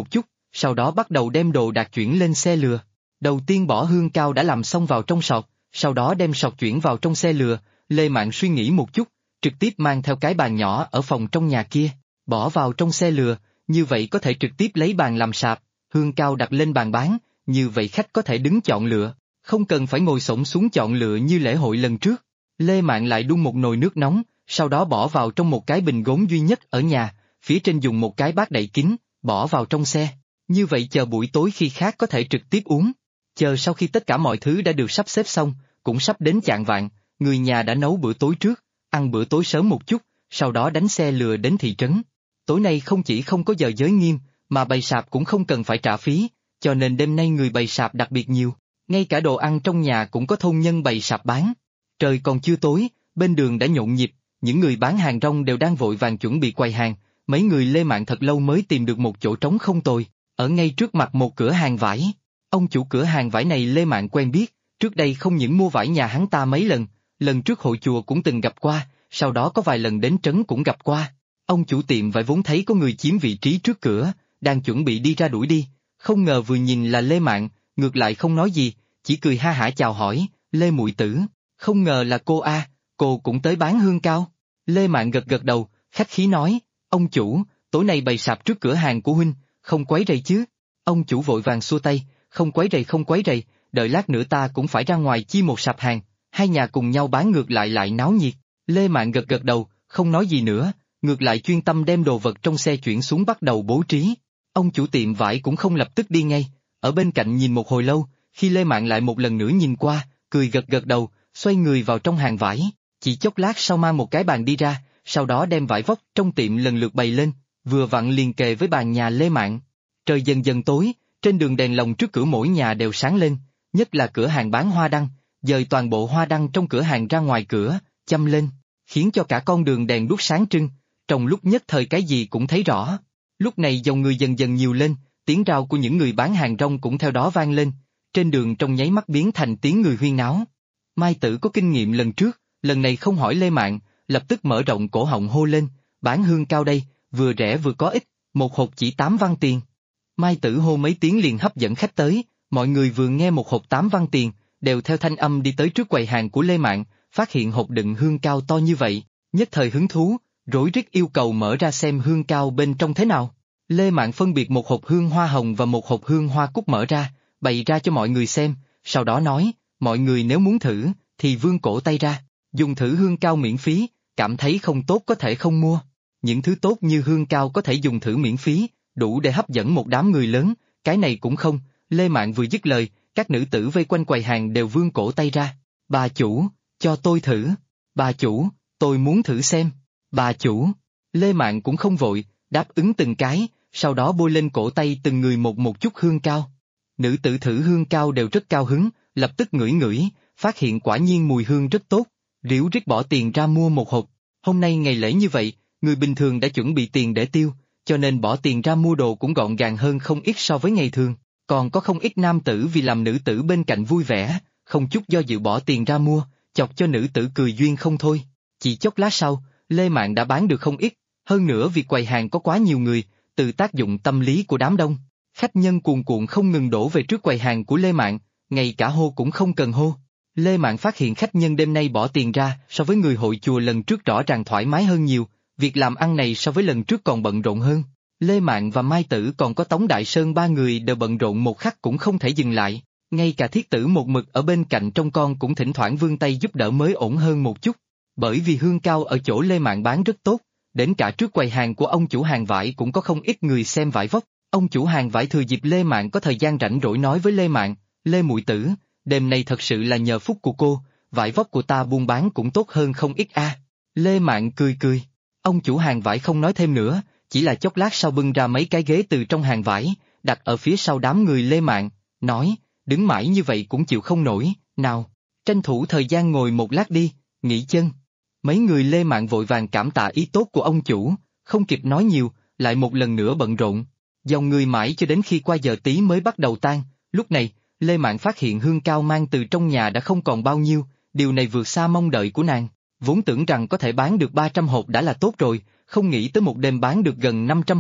sau đó bắt đầu đem đồ đạc chuyển lên xe lừa. Đầu tiên bỏ hương cao đã làm xong vào trong sọt, sau đó đem sọt chuyển vào trong xe lừa. Lê Mạn suy nghĩ một chút, trực tiếp mang theo cái bàn nhỏ ở phòng trong nhà kia, bỏ vào trong xe lừa, như vậy có thể trực tiếp lấy bàn làm sạp, hương cao đặt lên bàn bán, như vậy khách có thể đứng chọn lựa, không cần phải ngồi xổm xuống chọn lựa như lễ hội lần trước. Lê Mạn lại đun một nồi nước nóng, sau đó bỏ vào trong một cái bình gốm duy nhất ở nhà, phía trên dùng một cái bát đậy kín, bỏ vào trong xe. Như vậy chờ buổi tối khi khác có thể trực tiếp uống. Chờ sau khi tất cả mọi thứ đã được sắp xếp xong, cũng sắp đến chạng vạng, người nhà đã nấu bữa tối trước, ăn bữa tối sớm một chút, sau đó đánh xe lừa đến thị trấn. Tối nay không chỉ không có giờ giới nghiêm, mà bày sạp cũng không cần phải trả phí, cho nên đêm nay người bày sạp đặc biệt nhiều, ngay cả đồ ăn trong nhà cũng có thôn nhân bày sạp bán. Trời còn chưa tối, bên đường đã nhộn nhịp, những người bán hàng rong đều đang vội vàng chuẩn bị quầy hàng, mấy người Lê Mạn thật lâu mới tìm được một chỗ trống không tồi, ở ngay trước mặt một cửa hàng vải. Ông chủ cửa hàng vải này Lê Mạn quen biết, trước đây không những mua vải nhà hắn ta mấy lần trước hội chùa cũng từng gặp qua, sau đó có vài lần đến trấn cũng gặp qua. Ông chủ tiệm vải vốn thấy có người chiếm vị trí trước cửa, đang chuẩn bị đi ra đuổi đi, không ngờ vừa nhìn là Lê Mạn, ngược lại không nói gì, chỉ cười ha hả chào hỏi, Lê muội tử, không ngờ là cô a, cô cũng tới bán hương cao. Lê Mạn gật gật đầu, khách khí nói, ông chủ, tối nay bày sạp trước cửa hàng của huynh, không quấy rầy chứ. Ông chủ vội vàng xua tay, không quấy rầy, đợi lát nữa ta cũng phải ra ngoài chi một sạp hàng, hai nhà cùng nhau bán ngược lại náo nhiệt. Lê Mạn gật gật đầu, không nói gì nữa, ngược lại chuyên tâm đem đồ vật trong xe chuyển xuống bắt đầu bố trí. Ông chủ tiệm vải cũng không lập tức đi ngay, ở bên cạnh nhìn một hồi lâu, khi Lê Mạn lại một lần nữa nhìn qua, cười gật gật đầu, xoay người vào trong hàng vải, chỉ chốc lát sau mang một cái bàn đi ra, sau đó đem vải vóc trong tiệm lần lượt bày lên, vừa vặn liền kề với bàn nhà Lê Mạn. Trời dần dần tối, trên đường đèn lồng trước cửa mỗi nhà đều sáng lên, nhất là cửa hàng bán hoa đăng, dời toàn bộ hoa đăng trong cửa hàng ra ngoài cửa, châm lên, khiến cho cả con đường đèn đuốc sáng trưng, trong lúc nhất thời cái gì cũng thấy rõ. Lúc này dòng người dần dần nhiều lên, tiếng rao của những người bán hàng rong cũng theo đó vang lên, trên đường trong nháy mắt biến thành tiếng người huyên náo. Mai Tử có kinh nghiệm lần trước, lần này không hỏi Lê Mạn, lập tức mở rộng cổ họng hô lên, bán hương cao đây, vừa rẻ vừa có ích, một hộp chỉ 8 văn tiền. Mai Tử hô mấy tiếng liền hấp dẫn khách tới, mọi người vừa nghe một hộp 8 văn tiền, đều theo thanh âm đi tới trước quầy hàng của Lê Mạn, phát hiện hộp đựng hương cao to như vậy, nhất thời hứng thú, rối rít yêu cầu mở ra xem hương cao bên trong thế nào. Lê Mạn phân biệt một hộp hương hoa hồng và một hộp hương hoa cúc mở ra, bày ra cho mọi người xem, sau đó nói, mọi người nếu muốn thử, thì vươn cổ tay ra, dùng thử hương cao miễn phí, cảm thấy không tốt có thể không mua. Những thứ tốt như hương cao có thể dùng thử miễn phí, đủ để hấp dẫn một đám người lớn, cái này cũng không. Lê Mạn vừa dứt lời, các nữ tử vây quanh quầy hàng đều vươn cổ tay ra, bà chủ, cho tôi thử, bà chủ, tôi muốn thử xem, bà chủ. Lê Mạn cũng không vội, đáp ứng từng cái, sau đó bôi lên cổ tay từng người một chút hương cao. Nữ tử thử hương cao đều rất cao hứng, lập tức ngửi ngửi, phát hiện quả nhiên mùi hương rất tốt, ríu rít bỏ tiền ra mua một hộp. Hôm nay ngày lễ như vậy, người bình thường đã chuẩn bị tiền để tiêu, cho nên bỏ tiền ra mua đồ cũng gọn gàng hơn không ít so với ngày thường. Còn có không ít nam tử vì làm nữ tử bên cạnh vui vẻ, không chút do dự bỏ tiền ra mua, chọc cho nữ tử cười duyên không thôi. Chỉ chốc lát sau, Lê Mạn đã bán được không ít, hơn nữa vì quầy hàng có quá nhiều người, từ tác dụng tâm lý của đám đông, khách nhân cuồn cuộn không ngừng đổ về trước quầy hàng của Lê Mạn, ngay cả hô cũng không cần hô. Lê Mạn phát hiện khách nhân đêm nay bỏ tiền ra so với người hội chùa lần trước rõ ràng thoải mái hơn nhiều, việc làm ăn này so với lần trước còn bận rộn hơn. Lê Mạn và Mai Tử còn có Tống Đại Sơn ba người đều bận rộn một khắc cũng không thể dừng lại, ngay cả Thiết Tử một mực ở bên cạnh trong con cũng thỉnh thoảng vươn tay giúp đỡ mới ổn hơn một chút, bởi vì hương cao ở chỗ Lê Mạn bán rất tốt, đến cả trước quầy hàng của ông chủ hàng vải cũng có không ít người xem vải vóc. Ông chủ hàng vải thừa dịp Lê Mạn có thời gian rảnh rỗi nói với Lê Mạn, Lê muội tử, đêm nay thật sự là nhờ phúc của cô, vải vóc của ta buôn bán cũng tốt hơn không ít a. Lê Mạn cười cười, ông chủ hàng vải không nói thêm nữa, chỉ là chốc lát sau bưng ra mấy cái ghế từ trong hàng vải, đặt ở phía sau đám người Lê Mạn, nói, đứng mãi như vậy cũng chịu không nổi, nào, tranh thủ thời gian ngồi một lát đi, nghỉ chân. Mấy người Lê Mạn vội vàng cảm tạ ý tốt của ông chủ, không kịp nói nhiều, lại một lần nữa bận rộn. Dòng người mãi cho đến khi qua giờ tí mới bắt đầu tan, lúc này, Lê Mạn phát hiện hương cao mang từ trong nhà đã không còn bao nhiêu, điều này vượt xa mong đợi của nàng, vốn tưởng rằng có thể bán được 300 hộp đã là tốt rồi, không nghĩ tới một đêm bán được gần 500 hộp,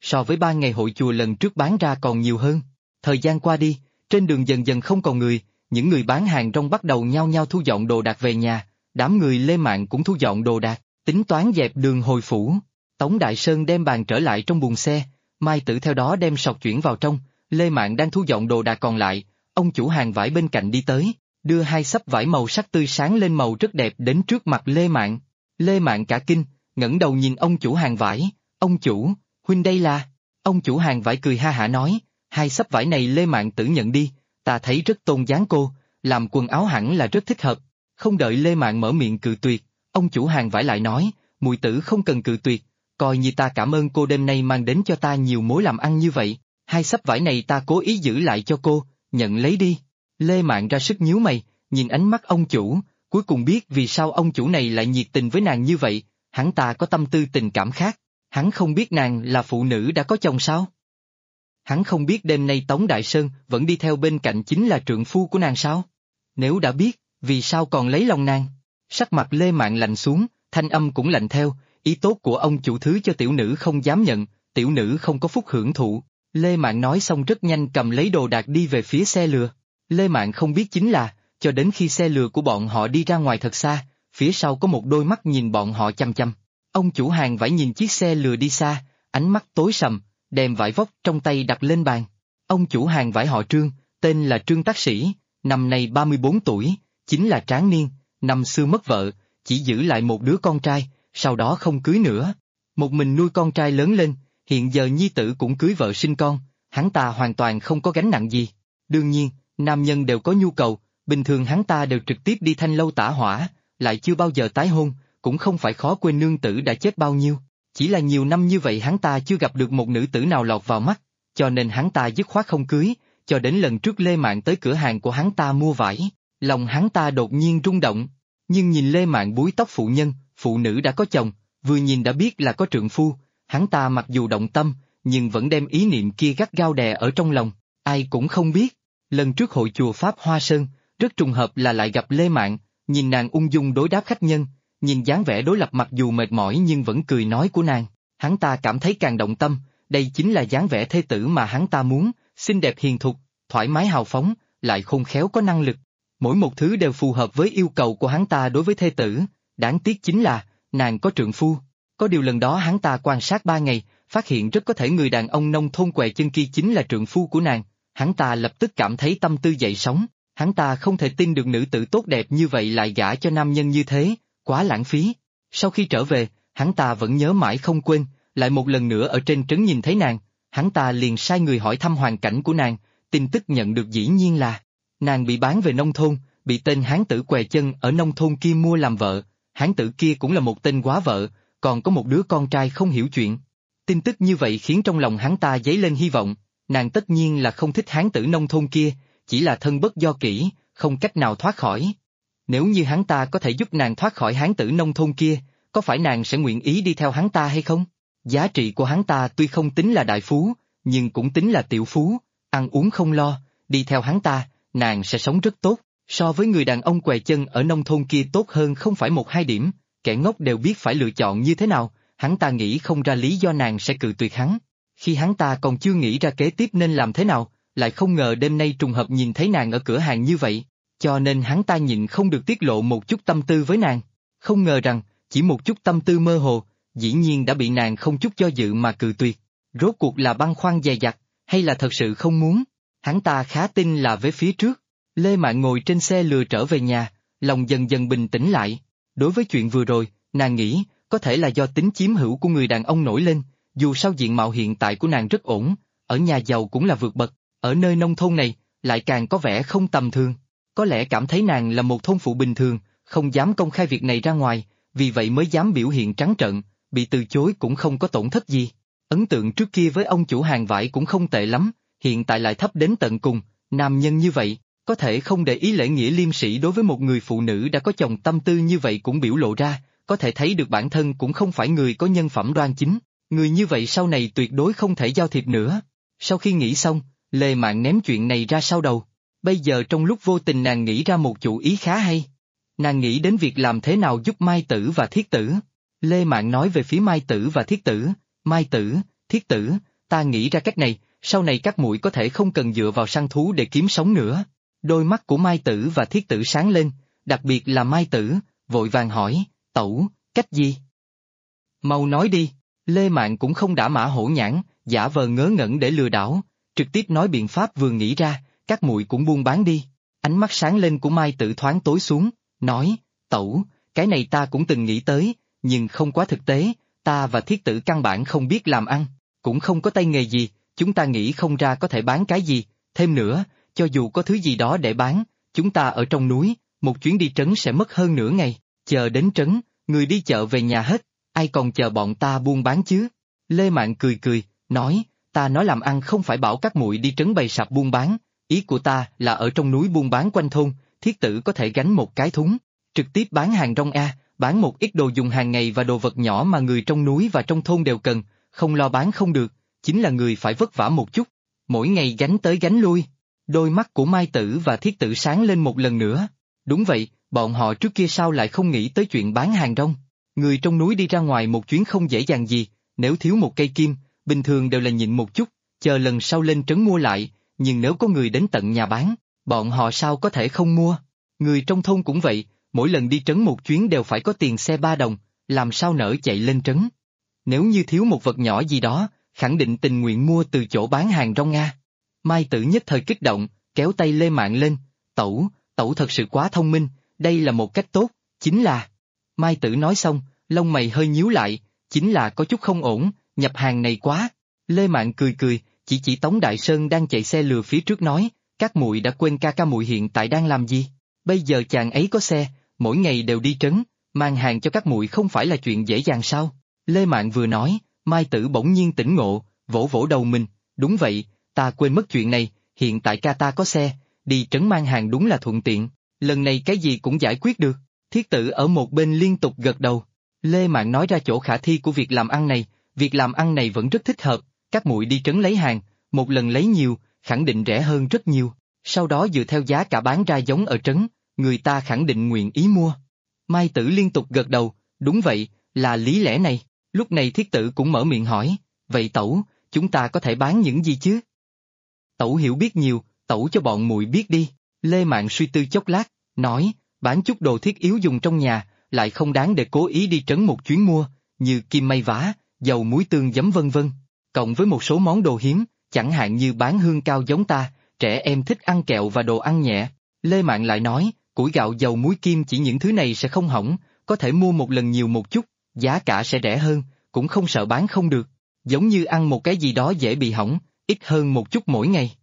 so với 3 ngày hội chùa lần trước bán ra còn nhiều hơn. Thời gian qua đi, trên đường dần dần không còn người, những người bán hàng rong bắt đầu nhao nhao thu dọn đồ đạc về nhà, đám người Lê Mạn cũng thu dọn đồ đạc, tính toán dẹp đường hồi phủ. Tống Đại Sơn đem bàn trở lại trong buồng xe, Mai Tử theo đó đem sọt chuyển vào trong, Lê Mạn đang thu dọn đồ đạc còn lại, ông chủ hàng vải bên cạnh đi tới, đưa 2 xấp vải màu sắc tươi sáng lên màu rất đẹp đến trước mặt Lê Mạn. Lê Mạn cả kinh, ngẩng đầu nhìn ông chủ hàng vải, ông chủ, huynh đây là... Ông chủ hàng vải cười ha hả nói, 2 xấp vải này Lê Mạn Tử nhận đi, ta thấy rất tôn dáng cô, làm quần áo hẳn là rất thích hợp. Không đợi Lê Mạn mở miệng cự tuyệt, ông chủ hàng vải lại nói, muội tử không cần cự tuyệt, coi như ta cảm ơn cô đêm nay mang đến cho ta nhiều mối làm ăn như vậy, 2 xấp vải này ta cố ý giữ lại cho cô, nhận lấy đi. Lê Mạn ra sức nhíu mày, nhìn ánh mắt ông chủ, cuối cùng biết vì sao ông chủ này lại nhiệt tình với nàng như vậy, hắn ta có tâm tư tình cảm khác, hắn không biết nàng là phụ nữ đã có chồng sao? Hắn không biết đêm nay Tống Đại Sơn vẫn đi theo bên cạnh chính là trượng phu của nàng sao? Nếu đã biết, vì sao còn lấy lòng nàng? Sắc mặt Lê Mạn lạnh xuống, thanh âm cũng lạnh theo, ý tốt của ông chủ thứ cho tiểu nữ không dám nhận, tiểu nữ không có phúc hưởng thụ. Lê Mạn nói xong rất nhanh cầm lấy đồ đạc đi về phía xe lừa. Lê Mạn không biết chính là, cho đến khi xe lừa của bọn họ đi ra ngoài thật xa, phía sau có một đôi mắt nhìn bọn họ chăm chăm. Ông chủ hàng vải nhìn chiếc xe lừa đi xa, ánh mắt tối sầm, đem vải vóc trong tay đặt lên bàn. Ông chủ hàng vải họ Trương, tên là Trương Tác Sĩ, năm nay 34 tuổi, chính là tráng niên, năm xưa mất vợ, chỉ giữ lại một đứa con trai, sau đó không cưới nữa. Một mình nuôi con trai lớn lên, hiện giờ nhi tử cũng cưới vợ sinh con, hắn ta hoàn toàn không có gánh nặng gì. Đương nhiên, nam nhân đều có nhu cầu, bình thường hắn ta đều trực tiếp đi thanh lâu tả hỏa, lại chưa bao giờ tái hôn, cũng không phải khó quên nương tử đã chết bao nhiêu. Chỉ là nhiều năm như vậy hắn ta chưa gặp được một nữ tử nào lọt vào mắt, cho nên hắn ta dứt khoát không cưới, cho đến lần trước Lê Mạn tới cửa hàng của hắn ta mua vải, lòng hắn ta đột nhiên rung động. Nhưng nhìn Lê Mạn búi tóc phụ nhân, phụ nữ đã có chồng, vừa nhìn đã biết là có trượng phu, hắn ta mặc dù động tâm, nhưng vẫn đem ý niệm kia gắt gao đè ở trong lòng, ai cũng không biết. Lần trước hội chùa Pháp Hoa Sơn, rất trùng hợp là lại gặp Lê Mạn, nhìn nàng ung dung đối đáp khách nhân, nhìn dáng vẻ đối lập mặc dù mệt mỏi nhưng vẫn cười nói của nàng, hắn ta cảm thấy càng động tâm, đây chính là dáng vẻ thê tử mà hắn ta muốn, xinh đẹp hiền thục, thoải mái hào phóng, lại khôn khéo có năng lực. Mỗi một thứ đều phù hợp với yêu cầu của hắn ta đối với thê tử, đáng tiếc chính là, nàng có trượng phu. Có điều lần đó hắn ta quan sát 3 ngày, phát hiện rất có thể người đàn ông nông thôn què chân kia chính là trượng phu của nàng, hắn ta lập tức cảm thấy tâm tư dậy sóng, hắn ta không thể tin được nữ tử tốt đẹp như vậy lại gả cho nam nhân như thế, quá lãng phí. Sau khi trở về, hắn ta vẫn nhớ mãi không quên, lại một lần nữa ở trên trấn nhìn thấy nàng, hắn ta liền sai người hỏi thăm hoàn cảnh của nàng, tin tức nhận được dĩ nhiên là nàng bị bán về nông thôn, bị tên hán tử què chân ở nông thôn kia mua làm vợ, hán tử kia cũng là một tên góa vợ, còn có một đứa con trai không hiểu chuyện. Tin tức như vậy khiến trong lòng hắn ta dấy lên hy vọng, nàng tất nhiên là không thích hán tử nông thôn kia, chỉ là thân bất do kỷ, không cách nào thoát khỏi. Nếu như hắn ta có thể giúp nàng thoát khỏi hán tử nông thôn kia, có phải nàng sẽ nguyện ý đi theo hắn ta hay không? Giá trị của hắn ta tuy không tính là đại phú, nhưng cũng tính là tiểu phú, ăn uống không lo, đi theo hắn ta, nàng sẽ sống rất tốt, so với người đàn ông què chân ở nông thôn kia tốt hơn không phải 1-2 điểm, kẻ ngốc đều biết phải lựa chọn như thế nào, hắn ta nghĩ không ra lý do nàng sẽ cự tuyệt hắn. Khi hắn ta còn chưa nghĩ ra kế tiếp nên làm thế nào, lại không ngờ đêm nay trùng hợp nhìn thấy nàng ở cửa hàng như vậy, cho nên hắn ta nhịn không được tiết lộ một chút tâm tư với nàng. Không ngờ rằng, chỉ một chút tâm tư mơ hồ, dĩ nhiên đã bị nàng không chút do dự mà cự tuyệt. Rốt cuộc là băn khoăn dè dặt, hay là thật sự không muốn? Hắn ta khá tin là về phía trước. Lê Mạn ngồi trên xe lừa trở về nhà, lòng dần dần bình tĩnh lại. Đối với chuyện vừa rồi, nàng nghĩ, có thể là do tính chiếm hữu của người đàn ông nổi lên, dù sao diện mạo hiện tại của nàng rất ổn, ở nhà giàu cũng là vượt bậc, ở nơi nông thôn này, lại càng có vẻ không tầm thường. Có lẽ cảm thấy nàng là một thôn phụ bình thường, không dám công khai việc này ra ngoài, vì vậy mới dám biểu hiện trắng trợn, bị từ chối cũng không có tổn thất gì. Ấn tượng trước kia với ông chủ hàng vải cũng không tệ lắm, hiện tại lại thấp đến tận cùng, nam nhân như vậy, có thể không để ý lễ nghĩa liêm sĩ đối với một người phụ nữ đã có chồng tâm tư như vậy cũng biểu lộ ra, có thể thấy được bản thân cũng không phải người có nhân phẩm đoan chính, người như vậy sau này tuyệt đối không thể giao thiệp nữa. Sau khi nghĩ xong, Lê Mạn ném chuyện này ra sau đầu. Bây giờ trong lúc vô tình nàng nghĩ ra một chủ ý khá hay. Nàng nghĩ đến việc làm thế nào giúp Mai Tử và Thiết Tử. Lê Mạn nói về phía Mai Tử và Thiết Tử, Mai Tử, Thiết Tử, ta nghĩ ra cách này, sau này các muội có thể không cần dựa vào săn thú để kiếm sống nữa. Đôi mắt của Mai Tử và Thiết Tử sáng lên, đặc biệt là Mai Tử, vội vàng hỏi, tẩu, cách gì? Mau nói đi, Lê Mạn cũng không đã mã hổ nhãn, giả vờ ngớ ngẩn để lừa đảo, trực tiếp nói biện pháp vừa nghĩ ra, các muội cũng buôn bán đi. Ánh mắt sáng lên của Mai Tử thoáng tối xuống, nói, tẩu, cái này ta cũng từng nghĩ tới, nhưng không quá thực tế, ta và Thiết Tử căn bản không biết làm ăn, cũng không có tay nghề gì, chúng ta nghĩ không ra có thể bán cái gì, thêm nữa, cho dù có thứ gì đó để bán, chúng ta ở trong núi, một chuyến đi trấn sẽ mất hơn nửa ngày, chờ đến trấn, người đi chợ về nhà hết, ai còn chờ bọn ta buôn bán chứ? Lê Mạn cười cười, nói, ta nói làm ăn không phải bảo các muội đi trấn bày sạp buôn bán, ý của ta là ở trong núi buôn bán quanh thôn, Thiết Tử có thể gánh một cái thúng, trực tiếp bán hàng rong bán một ít đồ dùng hàng ngày và đồ vật nhỏ mà người trong núi và trong thôn đều cần, không lo bán không được, chính là người phải vất vả một chút, mỗi ngày gánh tới gánh lui. Đôi mắt của Mai Tử và Thiết Tử sáng lên một lần nữa. Đúng vậy, bọn họ trước kia sao lại không nghĩ tới chuyện bán hàng rong? Người trong núi đi ra ngoài một chuyến không dễ dàng gì, nếu thiếu một cây kim, bình thường đều là nhịn một chút, chờ lần sau lên trấn mua lại, nhưng nếu có người đến tận nhà bán, bọn họ sao có thể không mua? Người trong thôn cũng vậy, mỗi lần đi trấn một chuyến đều phải có tiền xe 3 đồng, làm sao nỡ chạy lên trấn? Nếu như thiếu một vật nhỏ gì đó, khẳng định tình nguyện mua từ chỗ bán hàng rong Nga. Mai Tử nhất thời kích động, kéo tay Lê Mạn lên, tẩu thật sự quá thông minh, đây là một cách tốt, chính là... Mai Tử nói xong, lông mày hơi nhíu lại, chính là có chút không ổn, nhập hàng này quá. Lê Mạn cười cười, chỉ Tống Đại Sơn đang chạy xe lừa phía trước nói, các muội đã quên ca ca muội hiện tại đang làm gì? Bây giờ chàng ấy có xe, mỗi ngày đều đi trấn, mang hàng cho các muội không phải là chuyện dễ dàng sao? Lê Mạn vừa nói, Mai Tử bỗng nhiên tỉnh ngộ, vỗ vỗ đầu mình, đúng vậy, ta quên mất chuyện này, hiện tại ca ta có xe, đi trấn mang hàng đúng là thuận tiện, lần này cái gì cũng giải quyết được. Thiết Tử ở một bên liên tục gật đầu. Lê Mạn nói ra chỗ khả thi của việc làm ăn này vẫn rất thích hợp, các muội đi trấn lấy hàng, một lần lấy nhiều, khẳng định rẻ hơn rất nhiều, sau đó dựa theo giá cả bán ra giống ở trấn, người ta khẳng định nguyện ý mua. Mai Tử liên tục gật đầu, đúng vậy, là lý lẽ này. Lúc này Thiết Tử cũng mở miệng hỏi, vậy tẩu, chúng ta có thể bán những gì chứ? Tẩu hiểu biết nhiều, tẩu cho bọn muội biết đi. Lê Mạn suy tư chốc lát, nói, bán chút đồ thiết yếu dùng trong nhà, lại không đáng để cố ý đi trấn một chuyến mua, như kim may vá, dầu muối tương giấm vân vân, cộng với một số món đồ hiếm, chẳng hạn như bán hương cao giống ta, trẻ em thích ăn kẹo và đồ ăn nhẹ. Lê Mạn lại nói, củi gạo dầu muối kim chỉ những thứ này sẽ không hỏng, có thể mua một lần nhiều một chút, giá cả sẽ rẻ hơn, cũng không sợ bán không được, giống như ăn một cái gì đó dễ bị hỏng, ít hơn một chút mỗi ngày.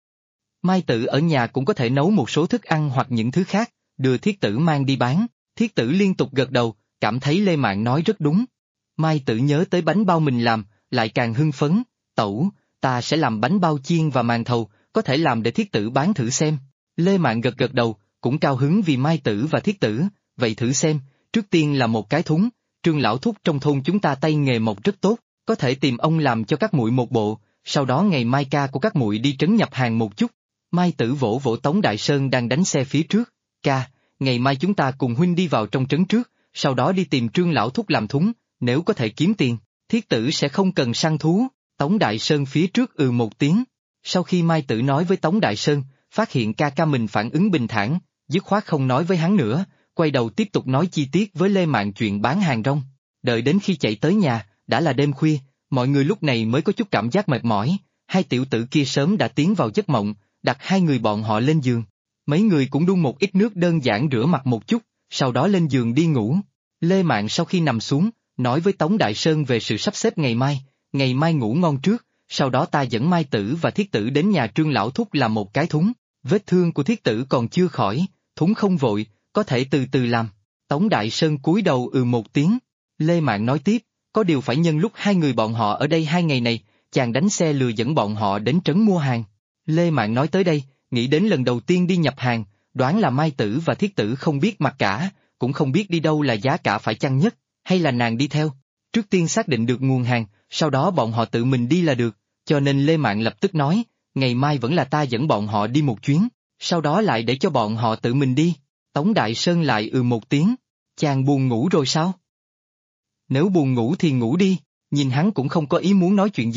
Mai Tử ở nhà cũng có thể nấu một số thức ăn hoặc những thứ khác, đưa Thiết Tử mang đi bán. Thiết Tử liên tục gật đầu, cảm thấy Lê Mạn nói rất đúng. Mai Tử nhớ tới bánh bao mình làm, lại càng hưng phấn, tẩu, ta sẽ làm bánh bao chiên và màn thầu, có thể làm để Thiết Tử bán thử xem. Lê Mạn gật gật đầu, cũng cao hứng vì Mai Tử và Thiết Tử, vậy thử xem, trước tiên là một cái thúng, Trương lão thúc trong thôn chúng ta tay nghề mộc rất tốt, có thể tìm ông làm cho các muội một bộ, sau đó ngày mai ca của các muội đi trấn nhập hàng một chút. Mai Tử vỗ vỗ Tống Đại Sơn đang đánh xe phía trước, ca, ngày mai chúng ta cùng huynh đi vào trong trấn trước, sau đó đi tìm Trương lão thúc làm thúng, nếu có thể kiếm tiền, Thiết Tử sẽ không cần săn thú. Tống Đại Sơn phía trước một tiếng. Sau khi Mai Tử nói với Tống Đại Sơn, phát hiện ca ca mình phản ứng bình thản, dứt khoát không nói với hắn nữa, quay đầu tiếp tục nói chi tiết với Lê Mạn chuyện bán hàng rong. Đợi đến khi chạy tới nhà, đã là đêm khuya, mọi người lúc này mới có chút cảm giác mệt mỏi, hai tiểu tử kia sớm đã tiến vào giấc mộng, đặt hai người bọn họ lên giường. Mấy người cũng đun một ít nước đơn giản rửa mặt một chút, sau đó lên giường đi ngủ. Lê Mạn sau khi nằm xuống, nói với Tống Đại Sơn về sự sắp xếp ngày mai ngủ ngon trước, sau đó ta dẫn Mai Tử và Thiết Tử đến nhà Trương lão thúc làm một cái thúng, vết thương của Thiết Tử còn chưa khỏi, thúng không vội, có thể từ từ làm. Tống Đại Sơn cúi đầu một tiếng. Lê Mạn nói tiếp, có điều phải nhân lúc hai người bọn họ ở đây 2 ngày này, chàng đánh xe lừa dẫn bọn họ đến trấn mua hàng. Lê Mạn nói tới đây, nghĩ đến lần đầu tiên đi nhập hàng, đoán là Mai Tử và Thiết Tử không biết mặt cả, cũng không biết đi đâu là giá cả phải chăng nhất, hay là nàng đi theo. Trước tiên xác định được nguồn hàng, sau đó bọn họ tự mình đi là được, cho nên Lê Mạn lập tức nói, ngày mai vẫn là ta dẫn bọn họ đi một chuyến, sau đó lại để cho bọn họ tự mình đi. Tống Đại Sơn lại một tiếng, chàng buồn ngủ rồi sao? Nếu buồn ngủ thì ngủ đi, nhìn hắn cũng không có ý muốn nói chuyện gì,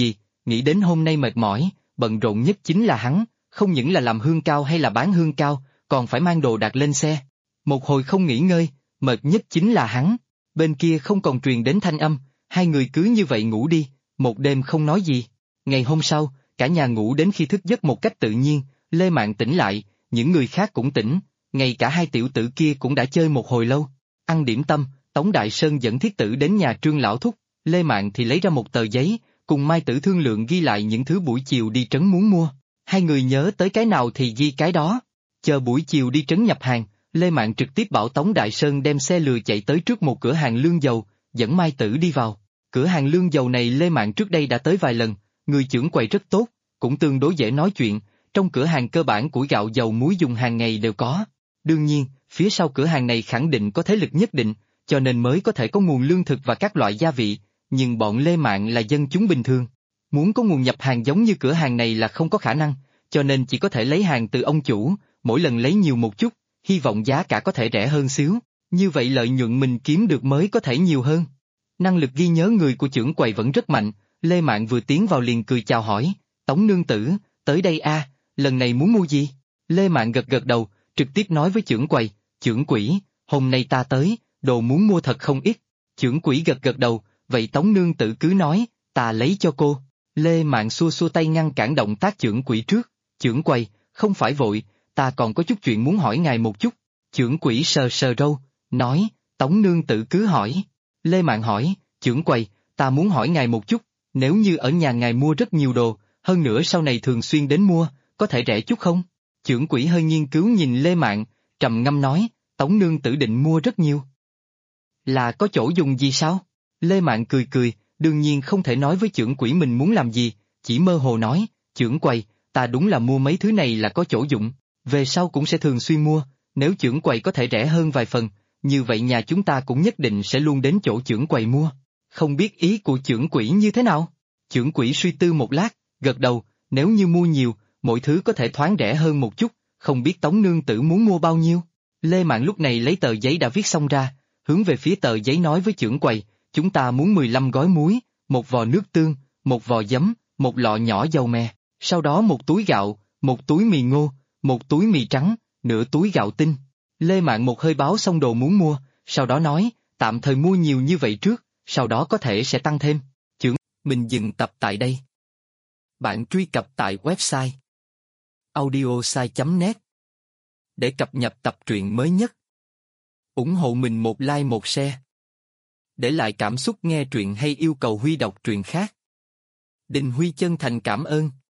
nghĩ đến hôm nay mệt mỏi, bận rộn nhất chính là hắn, không những là làm hương cao hay là bán hương cao, còn phải mang đồ đạc lên xe. Một hồi không nghỉ ngơi, mệt nhất chính là hắn. Bên kia không còn truyền đến thanh âm, hai người cứ như vậy ngủ đi, một đêm không nói gì. Ngày hôm sau, cả nhà ngủ đến khi thức giấc một cách tự nhiên, Lê Mạn tỉnh lại, những người khác cũng tỉnh, ngay cả hai tiểu tử kia cũng đã chơi một hồi lâu. Ăn điểm tâm, Tống Đại Sơn dẫn Thiết Tử đến nhà Trương Lão Thúc, Lê Mạn thì lấy ra một tờ giấy, cùng Mai Tử thương lượng ghi lại những thứ buổi chiều đi trấn muốn mua. Hai người nhớ tới cái nào thì ghi cái đó. Chờ buổi chiều đi trấn nhập hàng, Lê Mạn trực tiếp bảo Tống Đại Sơn đem xe lừa chạy tới trước một cửa hàng lương dầu, dẫn Mai Tử đi vào. Cửa hàng lương dầu này Lê Mạn trước đây đã tới vài lần, người trưởng quầy rất tốt, cũng tương đối dễ nói chuyện, trong cửa hàng cơ bản củi gạo dầu muối dùng hàng ngày đều có. Đương nhiên, phía sau cửa hàng này khẳng định có thế lực nhất định, cho nên mới có thể có nguồn lương thực và các loại gia vị, nhưng bọn Lê Mạn là dân chúng bình thường. Muốn có nguồn nhập hàng giống như cửa hàng này là không có khả năng, cho nên chỉ có thể lấy hàng từ ông chủ, mỗi lần lấy nhiều một chút, hy vọng giá cả có thể rẻ hơn xíu, như vậy lợi nhuận mình kiếm được mới có thể nhiều hơn. Năng lực ghi nhớ người của trưởng quầy vẫn rất mạnh, Lê Mạn vừa tiến vào liền cười chào hỏi, Tống nương tử, tới đây a, lần này muốn mua gì? Lê Mạn gật gật đầu, trực tiếp nói với trưởng quầy, trưởng quỹ, hôm nay ta tới, đồ muốn mua thật không ít. Trưởng quỹ gật gật đầu, vậy Tống nương tử cứ nói, ta lấy cho cô. Lê Mạn xua xua tay ngăn cản động tác trưởng quỹ trước, trưởng quầy, không phải vội, ta còn có chút chuyện muốn hỏi ngài một chút. Trưởng quỹ sờ sờ râu, nói, Tống nương tử cứ hỏi. Lê Mạn hỏi, trưởng quầy, ta muốn hỏi ngài một chút, nếu như ở nhà ngài mua rất nhiều đồ, hơn nữa sau này thường xuyên đến mua, có thể rẻ chút không? Trưởng quỹ hơi nghiên cứu nhìn Lê Mạn, trầm ngâm nói, Tống nương tử định mua rất nhiều. Là có chỗ dùng gì sao? Lê Mạn cười cười, đương nhiên không thể nói với trưởng quỹ mình muốn làm gì, chỉ mơ hồ nói, trưởng quầy, ta đúng là mua mấy thứ này là có chỗ dụng, về sau cũng sẽ thường xuyên mua, nếu trưởng quầy có thể rẻ hơn vài phần, như vậy nhà chúng ta cũng nhất định sẽ luôn đến chỗ trưởng quầy mua. Không biết ý của trưởng quỹ như thế nào? Trưởng quỹ suy tư một lát, gật đầu, nếu như mua nhiều, mỗi thứ có thể thoáng rẻ hơn một chút, không biết Tống nương tử muốn mua bao nhiêu? Lê Mạn lúc này lấy tờ giấy đã viết xong ra, hướng về phía tờ giấy nói với trưởng quầy, chúng ta muốn 15 gói muối, một vò nước tương, một vò giấm, một lọ nhỏ dầu mè, sau đó một túi gạo, một túi mì ngô, một túi mì trắng, nửa túi gạo tinh. Lê Mạn một hơi báo xong đồ muốn mua, sau đó nói, tạm thời mua nhiều như vậy trước, sau đó có thể sẽ tăng thêm. Mình dừng tập tại đây. Bạn truy cập tại website audiosai.net để cập nhật tập truyện mới nhất. Ủng hộ mình một like một share. Để lại cảm xúc nghe truyện hay yêu cầu Huy đọc truyện khác. Đình Huy chân thành cảm ơn.